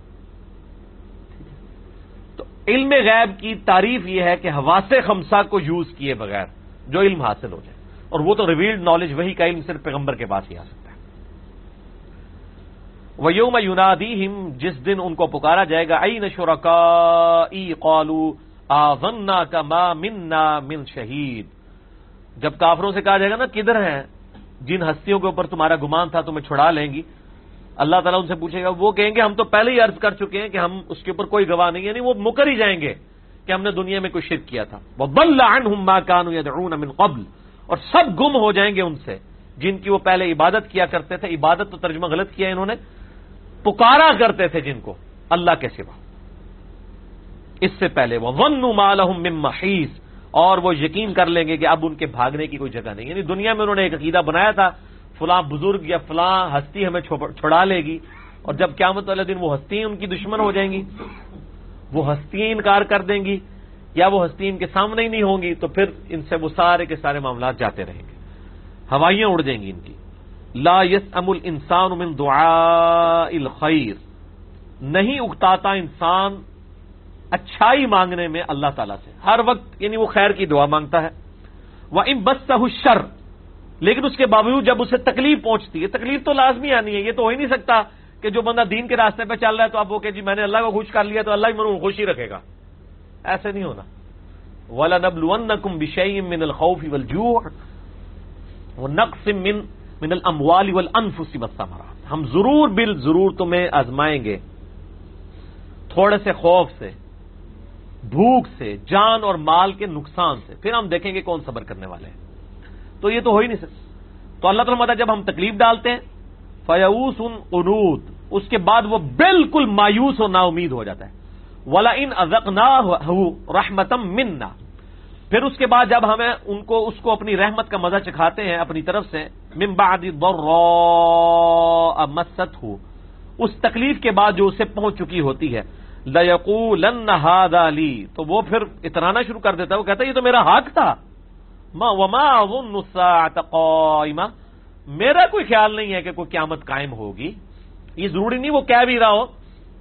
Speaker 1: تو علم غیب کی تعریف یہ ہے کہ حواس خمسہ کو یوز کیے بغیر جو علم حاصل ہو جائے، اور وہ تو ریویلڈ نالج، وہی کا علم صرف پیغمبر کے پاس ہی آ سکتا ہے۔ وَيَوْمَ يُنَادِيهِمْ، جس دن ان کو پکارا جائے گا، أَيْنَ شُرَكَائِي قَالُوا آذَنَّاكَ مَا مِنَّا مِنْ شَهِيدٍ، جب کافروں سے کہا جائے گا نا کدھر ہیں جن ہستیوں کے اوپر تمہارا گمان تھا تمہیں چھڑا لیں گی، اللہ تعالیٰ ان سے پوچھے گا، وہ کہیں گے ہم تو پہلے ہی عرض کر چکے ہیں کہ ہم اس کے اوپر کوئی گواہ نہیں، یعنی وہ مکر ہی جائیں گے کہ ہم نے دنیا میں کوئی شرک کیا تھا۔ وَضَلَّ عَنْهُمْ مَا كَانُوا يَدْعُونَ مِنْ قَبْلِ، اور سب گم ہو جائیں گے ان سے جن کی وہ پہلے عبادت کیا کرتے تھے. عبادت تو ترجمہ غلط کیا انہوں نے, پکارا کرتے تھے جن کو اللہ کے سوا. اس سے پہلے وَظَنُّوا مَا لَهُم مِّن مَّحِيصٍ, اور وہ یقین کر لیں گے کہ اب ان کے بھاگنے کی کوئی جگہ نہیں. یعنی دنیا میں انہوں نے ایک عقیدہ بنایا تھا فلاں بزرگ یا فلاں ہستی ہمیں چھڑا لے گی, اور جب قیامت والے دن وہ ہستیاں ان کی دشمن ہو جائیں گی, وہ ہستیاں انکار کر دیں گی یا وہ ہستی ان کے سامنے ہی نہیں ہوں گی, تو پھر ان سے وہ سارے کے سارے معاملات جاتے رہیں گے, ہوائیاں اڑ جائیں گی ان کی. لا يسأم الانسان من دعاء الخیر, نہیں اکتاتا انسان اچھائی مانگنے میں اللہ تعالیٰ سے ہر وقت, یعنی وہ خیر کی دعا مانگتا ہے. وَإِن بَسَّهُ الشَّرُّ, لیکن اس کے باوجود جب اسے تکلیف پہنچتی ہے, تکلیف تو لازمی آنی ہے, یہ تو ہو ہی نہیں سکتا کہ جو بندہ دین کے راستے پہ چل رہا ہے تو اب وہ کہ جی میں نے اللہ کو خوش کر لیا تو اللہ ہی مجھے خوشی رکھے گا, ایسے نہیں ہونا. وَلَنَبْلُوَنَّكُمْ بِشَيْءٍ مِّنَ الْخَوْفِ وَالْجُوعِ وَنَقْصٍ مِّنَ الْأَمْوَالِ وَالْأَنفُسِ وَالثَّمَرَاتِ, ہم ضرور تمہیں آزمائیں گے تھوڑے سے خوف سے, بھوک سے, جان اور مال کے نقصان سے, پھر ہم دیکھیں گے کون صبر کرنے والے ہیں. تو یہ تو ہو ہی نہیں سکتا. تو اللہ تعالیٰ فرماتا ہے جب ہم تکلیف ڈالتے ہیں فَيَئُوسٌ قُنُوطٌ, اس کے بعد وہ بالکل مایوس اور نا امید ہو جاتا ہے. وَلَئِنْ أَذَقْنَاهُ رَحْمَةً مِنَّا, پھر اس کے بعد جب ہمیں اس کو اپنی رحمت کا مزہ چکھاتے ہیں اپنی طرف سے, مِن بَعْدِ ضَرَّاءَ مَسَّتْهُ, اس تکلیف کے بعد جو اسے پہنچ چکی ہوتی ہے, لَيَقُولَنَّ هَذَا لِي, تو وہ پھر اترانا شروع کر دیتا ہے, وہ کہتا ہے یہ تو میرا حق تھا. وَمَا أَظُنُّ السَّاعَةَ قَائِمَةً, میرا کوئی خیال نہیں ہے کہ کوئی قیامت قائم ہوگی. یہ ضروری نہیں وہ کہہ بھی رہا ہو,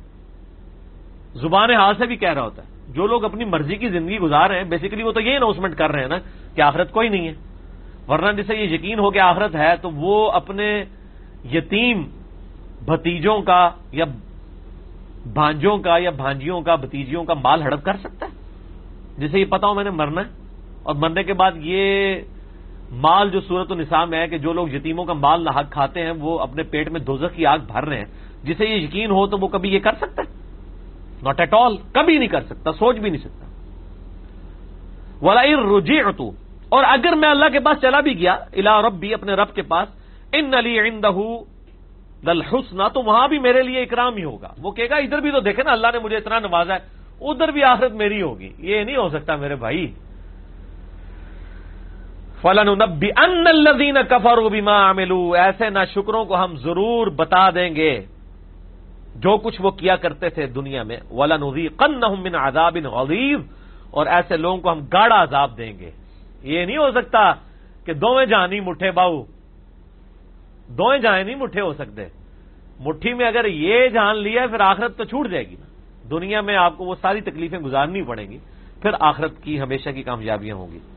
Speaker 1: زبان حال سے بھی کہہ رہا ہوتا ہے. جو لوگ اپنی مرضی کی زندگی گزار رہے ہیں بیسیکلی وہ تو یہ اناؤنسمنٹ کر رہے ہیں نا کہ آخرت کوئی نہیں ہے, ورنہ جسے یہ یقین ہو کہ آخرت ہے تو وہ اپنے یتیم بھتیجوں کا یا بھانجوں کا یا بھانجیوں کا بھتیجیوں کا مال ہڑپ کر سکتا ہے, جسے یہ پتا ہو میں نے مرنا ہے, اور مرنے کے بعد یہ مال جو سورۃ النساء میں ہے کہ جو لوگ یتیموں کا مال ناحق کھاتے ہیں وہ اپنے پیٹ میں دوزخ کی آگ بھر رہے ہیں, جسے یہ یقین ہو تو وہ کبھی یہ کر سکتا ہے؟ ناٹ ایٹ آل, کبھی نہیں کر سکتا, سوچ بھی نہیں سکتا. وَلَئِن رُجِعْتُ, اور اگر میں اللہ کے پاس چلا بھی گیا, الی ربی, اپنے رب کے پاس, ان لی عندہ للحسنى, تو وہاں بھی میرے لیے اکرام ہی ہوگا. وہ کہے گا ادھر بھی تو دیکھے نا اللہ نے مجھے اتنا نوازا ہے, ادھر بھی آخرت میری ہوگی. یہ نہیں ہو سکتا میرے بھائی. فَلَنُنَبِّئَنَّ الَّذِينَ كَفَرُوا بِمَا عَمِلُوا, ایسے ناشکروں کو ہم ضرور بتا دیں گے جو کچھ وہ کیا کرتے تھے دنیا میں. وَلَنُذِيقَنَّهُم مِّنْ عَذَابٍ غَلِيظٍ, اور ایسے لوگوں کو ہم گاڑا عذاب دیں گے. یہ نہیں ہو سکتا کہ دوویں جہاں نہیں مٹھے باؤ, دوویں جہاں نہیں مٹھے ہو سکتے. مٹھی میں اگر یہ جان لیا پھر آخرت تو چھوٹ جائے گی نا. دنیا میں آپ کو وہ ساری تکلیفیں گزارنی پڑیں گی, پھر آخرت کی ہمیشہ کی کامیابیاں ہوں گی.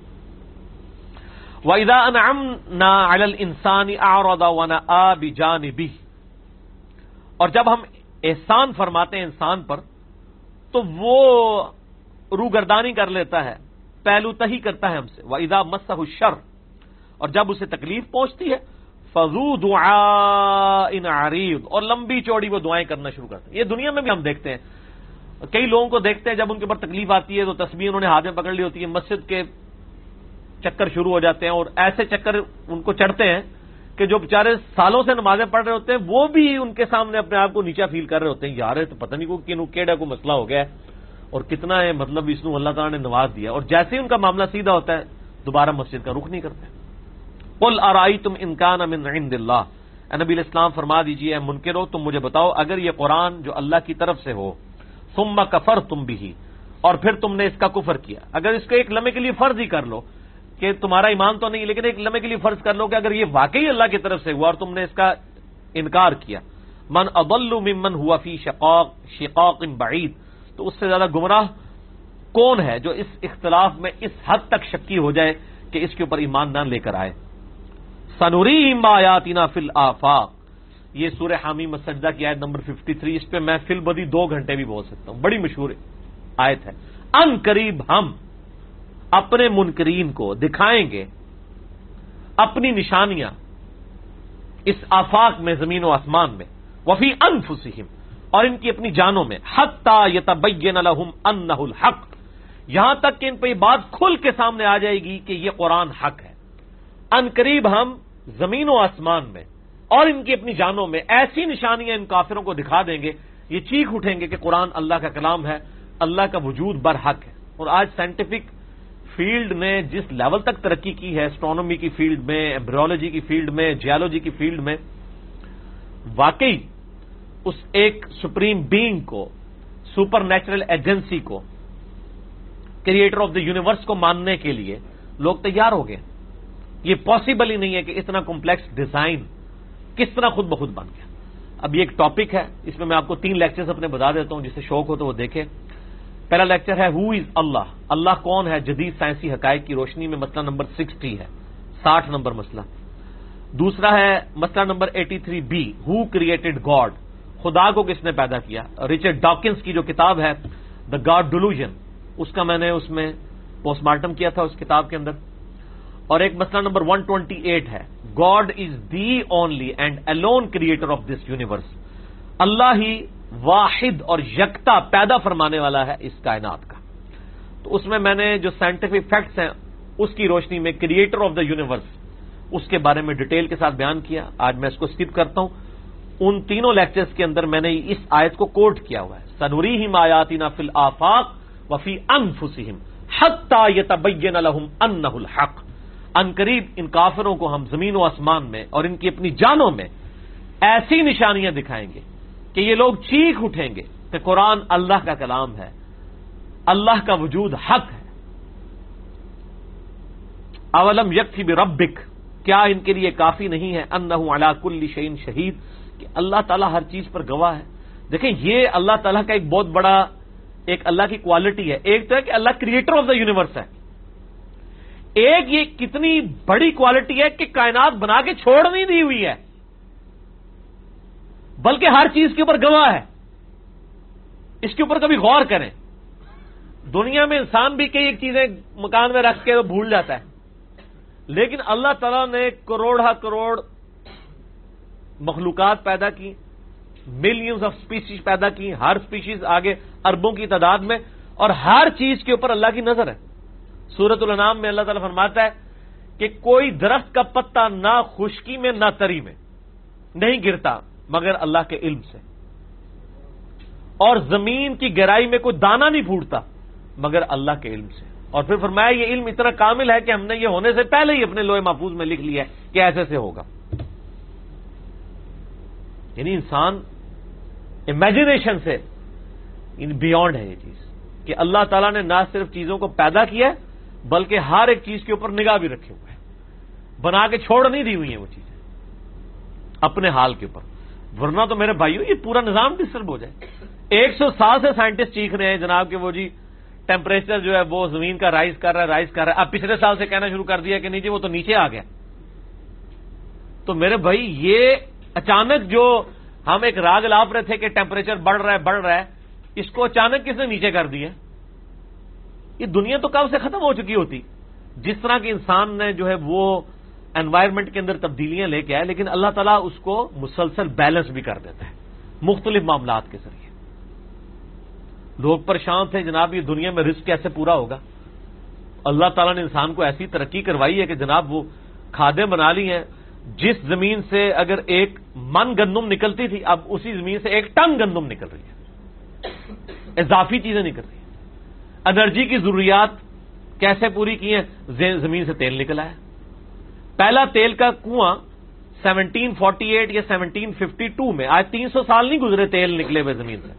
Speaker 1: وَإِذَا أَنْعَمْنَا عَلَى الْإِنسَانِ أَعْرَضَ وَنَأَىٰ بِجَانِبِهِ, اور جب ہم احسان فرماتے ہیں انسان پر تو وہ روگردانی کر لیتا ہے, پہلو تہی کرتا ہے ہم سے. وَإِذَا مَسَّهُ الشَّرُّ, اور جب اسے تکلیف پہنچتی ہے, فَذُو دُعَاءٍ عَرِيضٍ, اور لمبی چوڑی وہ دعائیں کرنا شروع کرتے ہیں. یہ دنیا میں بھی ہم دیکھتے ہیں, کئی لوگوں کو دیکھتے ہیں جب ان کے اوپر تکلیف آتی ہے تو تسبیح انہوں نے ہاتھ میں پکڑ لی ہوتی ہے, مسجد کے چکر شروع ہو جاتے ہیں, اور ایسے چکر ان کو چڑھتے ہیں کہ جو بیچارے سالوں سے نمازیں پڑھ رہے ہوتے ہیں وہ بھی ان کے سامنے اپنے آپ کو نیچا فیل کر رہے ہوتے ہیں. یار تو پتہ نہیں کو کنو کیڑا کو مسئلہ ہو گیا ہے اور کتنا ہے, مطلب اس کو اللہ تعالیٰ نے نواز دیا, اور جیسے ہی ان کا معاملہ سیدھا ہوتا ہے دوبارہ مسجد کا رخ نہیں کرتے. قل ارائیتم ان کان من عند اللہ, اے نبی علیہ السلام فرما دیجئے اے منکرو تم مجھے بتاؤ اگر یہ قرآن جو اللہ کی طرف سے ہو, ثم کفرتم بہ, اور پھر تم نے اس کا کفر کیا, اگر اس کو ایک لمحے کے لیے فرض ہی کر لو کہ تمہارا ایمان تو نہیں لیکن ایک لمحے کے لیے فرض کر لو کہ اگر یہ واقعی اللہ کی طرف سے ہوا اور تم نے اس کا انکار کیا, من اضل ممن هو فی شقاق بعید, تو اس سے زیادہ گمراہ کون ہے جو اس اختلاف میں اس حد تک شکی ہو جائے کہ اس کے اوپر ایمان نہ لے کر آئے. سنریہم آیاتنا فی الآفاق, یہ سورہ حامیم السجدہ کی آیت نمبر 53, اس پہ میں فی البدی 2 گھنٹے بھی بول سکتا ہوں, بڑی مشہور آیت ہے. ان قریب ہم اپنے منکرین کو دکھائیں گے اپنی نشانیاں اس آفاق میں, زمین و آسمان میں, وفی انفسہم, اور ان کی اپنی جانوں میں, حتی یتبین لہم انہ الحق, یہاں تک کہ ان پہ یہ بات کھل کے سامنے آ جائے گی کہ یہ قرآن حق ہے. ان قریب ہم زمین و آسمان میں اور ان کی اپنی جانوں میں ایسی نشانیاں ان کافروں کو دکھا دیں گے، یہ چیخ اٹھیں گے کہ قرآن اللہ کا کلام ہے، اللہ کا وجود برحق ہے۔ اور آج سائنٹیفک فیلڈ نے جس لیول تک ترقی کی ہے، اسٹرانومی کی فیلڈ میں، ایمبریولوجی کی فیلڈ میں، جیولوجی کی فیلڈ میں، واقعی اس ایک سپریم بینگ کو، سپر نیچرل ایجنسی کو، کریٹر آف دا یونیورس کو ماننے کے لیے لوگ تیار ہو گئے۔ یہ پاسبل ہی نہیں ہے کہ اتنا کمپلیکس ڈیزائن کس طرح خود بخود بن گیا۔ اب یہ ایک ٹاپک ہے، اس میں آپ کو 3 لیکچرز اپنے بتا دیتا ہوں، جسے شوق ہو تو وہ دیکھے۔ پہلا لیکچر ہے ہو از اللہ، اللہ کون ہے جدید سائنسی حقائق کی روشنی میں، مسئلہ نمبر 60 ہے، 60 نمبر مسئلہ۔ دوسرا ہے مسئلہ نمبر 83 بی، ہو کریٹڈ گاڈ، خدا کو کس نے پیدا کیا، رچرڈ ڈاکنز کی جو کتاب ہے دا گاڈ ڈیلوژن، اس کا میں نے اس میں پوسٹ مارٹم کیا تھا اس کتاب کے اندر۔ اور ایک مسئلہ نمبر 128 ہے God is the only and alone creator of this universe, اللہ ہی واحد اور یکتا پیدا فرمانے والا ہے اس کائنات کا۔ تو اس میں نے جو سائنٹیفک فیکٹس ہیں اس کی روشنی میں کریٹر آف دا یونیورس اس کے بارے میں ڈیٹیل کے ساتھ بیان کیا۔ آج میں اس کو اسکپ کرتا ہوں۔ ان تینوں لیکچرز کے اندر میں نے اس آیت کو کوٹ کیا ہوا ہے، سنوریہم آیاتنا فی الآفاق وفی انفسہم حتی یتبین لہم انہ الحق، ان قریب ان کافروں کو ہم زمین و آسمان میں اور ان کی اپنی جانوں میں ایسی نشانیاں دکھائیں گے کہ یہ لوگ چیخ اٹھیں گے کہ قرآن اللہ کا کلام ہے، اللہ کا وجود حق ہے۔ اولم یکفی بربک، کیا ان کے لیے کافی نہیں ہے، انہ علی کل شیء شہید، کہ اللہ تعالیٰ ہر چیز پر گواہ ہے۔ دیکھیں یہ اللہ تعالیٰ کا ایک بہت بڑا ایک اللہ کی کوالٹی ہے۔ ایک تو ہے کہ اللہ کریٹر آف دا یونیورس ہے، ایک یہ کتنی بڑی کوالٹی ہے کہ کائنات بنا کے چھوڑ نہیں دی ہوئی ہے، بلکہ ہر چیز کے اوپر گواہ ہے۔ اس کے اوپر کبھی غور کریں، دنیا میں انسان بھی کئی ایک چیزیں مکان میں رکھ کے بھول جاتا ہے، لیکن اللہ تعالیٰ نے کروڑا کروڑ مخلوقات پیدا کی، ملینز آف سپیشیز پیدا کی، ہر سپیشیز آگے اربوں کی تعداد میں، اور ہر چیز کے اوپر اللہ کی نظر ہے۔ سورۃ الانعام میں اللہ تعالیٰ فرماتا ہے کہ کوئی درخت کا پتا نہ خشکی میں نہ تری میں نہیں گرتا مگر اللہ کے علم سے، اور زمین کی گہرائی میں کوئی دانہ نہیں پھوٹتا مگر اللہ کے علم سے۔ اور پھر فرمایا یہ علم اتنا کامل ہے کہ ہم نے یہ ہونے سے پہلے ہی اپنے لوح محفوظ میں لکھ لیا ہے کہ ایسے سے ہوگا۔ یعنی انسان امیجنیشن سے بیونڈ ہے یہ چیز کہ اللہ تعالیٰ نے نہ صرف چیزوں کو پیدا کیا ہے بلکہ ہر ایک چیز کے اوپر نگاہ بھی رکھے ہوئے ہیں، بنا کے چھوڑ نہیں دی ہوئی ہیں وہ چیزیں اپنے حال کے اوپر، ورنہ تو میرے بھائیو یہ پورا نظام ڈسٹرب ہو جائے۔ 100 سال سے سائنٹسٹ چیخ رہے ہیں جناب کہ وہ جی ٹیمپریچر جو ہے وہ زمین کا رائز کر رہا ہے، اب پچھلے سال سے کہنا شروع کر دیا کہ نہیں جی وہ تو نیچے آ گیا۔ تو میرے بھائی یہ اچانک جو ہم ایک راگ لاپ رہے تھے کہ ٹیمپریچر بڑھ رہا ہے، اس کو اچانک کس نے نیچے کر دیا؟ یہ دنیا تو کب سے ختم ہو چکی ہوتی، جس طرح کہ انسان نے جو ہے وہ انوائرمنٹ کے اندر تبدیلیاں لے کے آئے، لیکن اللہ تعالیٰ اس کو مسلسل بیلنس بھی کر دیتا ہے مختلف معاملات کے ذریعے۔ لوگ پریشان تھے جناب یہ دنیا میں رزق کیسے پورا ہوگا، اللہ تعالیٰ نے انسان کو ایسی ترقی کروائی ہے کہ جناب وہ کھادیں بنا لی ہیں، جس زمین سے اگر 1 من گندم نکلتی تھی اب اسی زمین سے 1 ٹن گندم نکل رہی ہے، اضافی چیزیں نکل رہی ہیں۔ انرجی کی ضروریات کیسے پوری کی ہیں، زمین سے تیل نکلا ہے۔ پہلا تیل کا کنواں 1748 یا 1752 میں، آج 300 سال نہیں گزرے تیل نکلے ہوئے زمین سے۔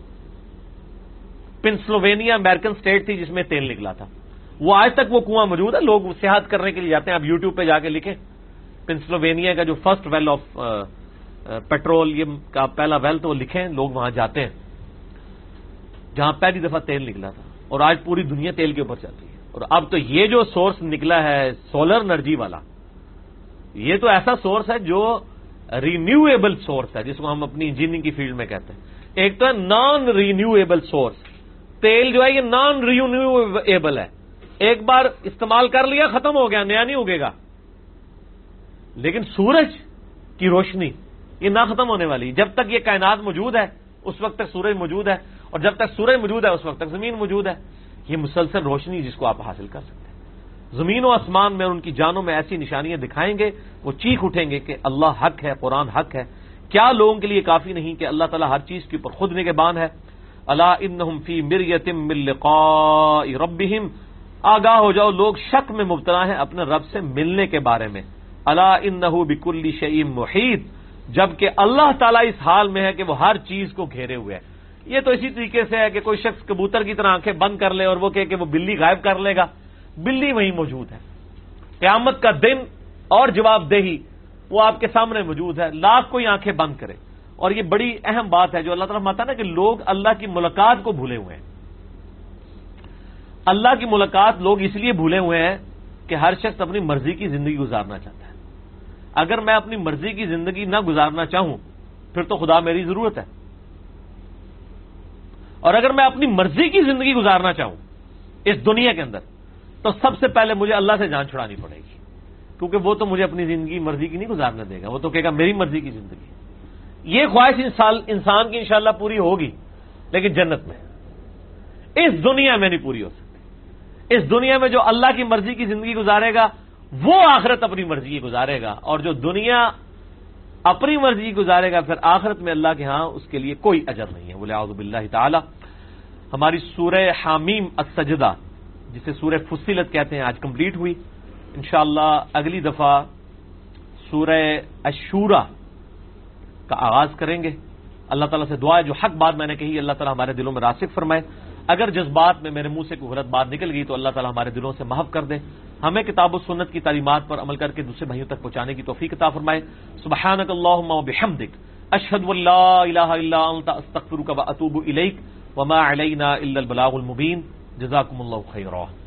Speaker 1: پنسلوینیا امریکن اسٹیٹ تھی جس میں تیل نکلا تھا، وہ آج تک وہ کنواں موجود ہے، لوگ سیاحت کرنے کے لیے جاتے ہیں، آپ یوٹیوب پہ جا کے لکھیں پنسلوینیا کا جو فرسٹ ویل آف پیٹرولیم کا پہلا ویل تو وہ لکھیں، لوگ وہاں جاتے ہیں جہاں پہلی دفعہ تیل نکلا تھا، اور آج پوری دنیا تیل کے اوپر چلتی ہے۔ اور اب تو یہ جو سورس نکلا ہے سولر انرجی والا، یہ تو ایسا سورس ہے جو رینیویبل سورس ہے، جس کو ہم اپنی انجینئرنگ کی فیلڈ میں کہتے ہیں۔ ایک تو ہے نان رینیویبل سورس، تیل جو ہے یہ نان رینیویبل ہے، ایک بار استعمال کر لیا ختم ہو گیا، نیا نہیں اگے گا۔ لیکن سورج کی روشنی یہ نہ ختم ہونے والی، جب تک یہ کائنات موجود ہے اس وقت تک سورج موجود ہے، اور جب تک سورج موجود ہے اس وقت تک زمین موجود ہے۔ یہ مسلسل روشنی جس کو آپ حاصل کر سکتے ہیں۔ زمین و آسمان میں اور ان کی جانوں میں ایسی نشانیاں دکھائیں گے، وہ چیخ اٹھیں گے کہ اللہ حق ہے، قرآن حق ہے۔ کیا لوگوں کے لیے کافی نہیں کہ اللہ تعالیٰ ہر چیز کے اوپر خود نگہبان ہے؟ الا انہم فی مریۃ من لقاء ربہم، آگاہ ہو جاؤ لوگ شک میں مبتلا ہیں اپنے رب سے ملنے کے بارے میں۔ الا انہ بکل شیء محیط، جبکہ اللہ تعالیٰ اس حال میں ہے کہ وہ ہر چیز کو گھیرے ہوئے ہے۔ یہ تو اسی طریقے سے ہے کہ کوئی شخص کبوتر کی طرح آنکھیں بند کر لے اور وہ کہے کہ وہ بلی غائب کر لے گا، بلی وہیں موجود ہے۔ قیامت کا دن اور جواب دہی وہ آپ کے سامنے موجود ہے، لاکھ کوئی آنکھیں بند کرے۔ اور یہ بڑی اہم بات ہے جو اللہ تعالیٰ ماتا نا کہ لوگ اللہ کی ملاقات کو بھولے ہوئے ہیں۔ اللہ کی ملاقات لوگ اس لیے بھولے ہوئے ہیں کہ ہر شخص اپنی مرضی کی زندگی گزارنا چاہتا ہے۔ اگر میں اپنی مرضی کی زندگی نہ گزارنا چاہوں پھر تو خدا میری ضرورت ہے، اور اگر میں اپنی مرضی کی زندگی گزارنا چاہوں اس دنیا کے اندر تو سب سے پہلے مجھے اللہ سے جان چھڑانی پڑے گی، کیونکہ وہ تو مجھے اپنی زندگی مرضی کی نہیں گزارنے دے گا، وہ تو کہے گا میری مرضی کی زندگی۔ یہ خواہش انسان کی انشاءاللہ پوری ہوگی، لیکن جنت میں، اس دنیا میں نہیں پوری ہو سکتی۔ اس دنیا میں جو اللہ کی مرضی کی زندگی گزارے گا وہ آخرت اپنی مرضی کی گزارے گا، اور جو دنیا اپنی مرضی کی گزارے گا پھر آخرت میں اللہ کے ہاں اس کے لیے کوئی اجر نہیں ہے۔ وَلِعَوْذُ بِاللَّهِ تعالی۔ ہماری سورہ حامیم السجدہ جسے سورہ فصلت کہتے ہیں آج کمپلیٹ ہوئی۔ انشاءاللہ اگلی دفعہ سورہ الشورى کا آغاز کریں گے۔ اللہ تعالیٰ سے دعا ہے جو حق بات میں نے کہی اللہ تعالیٰ ہمارے دلوں میں راسخ فرمائے، اگر جس بات میں میرے منہ سے کوئی غلط بات نکل گئی تو اللہ تعالیٰ ہمارے دلوں سے محو کر دے، ہمیں کتاب و سنت کی تعلیمات پر عمل کر کے دوسرے بھائیوں تک پہنچانے کی توفیق عطا فرمائے۔ سبحانک اللہم وبحمدک، اشہد ان لا الہ الا انت، استغفرک واتوب الیک، وما علینا الا البلاغ المبین۔ جزاکم اللہ خیرا۔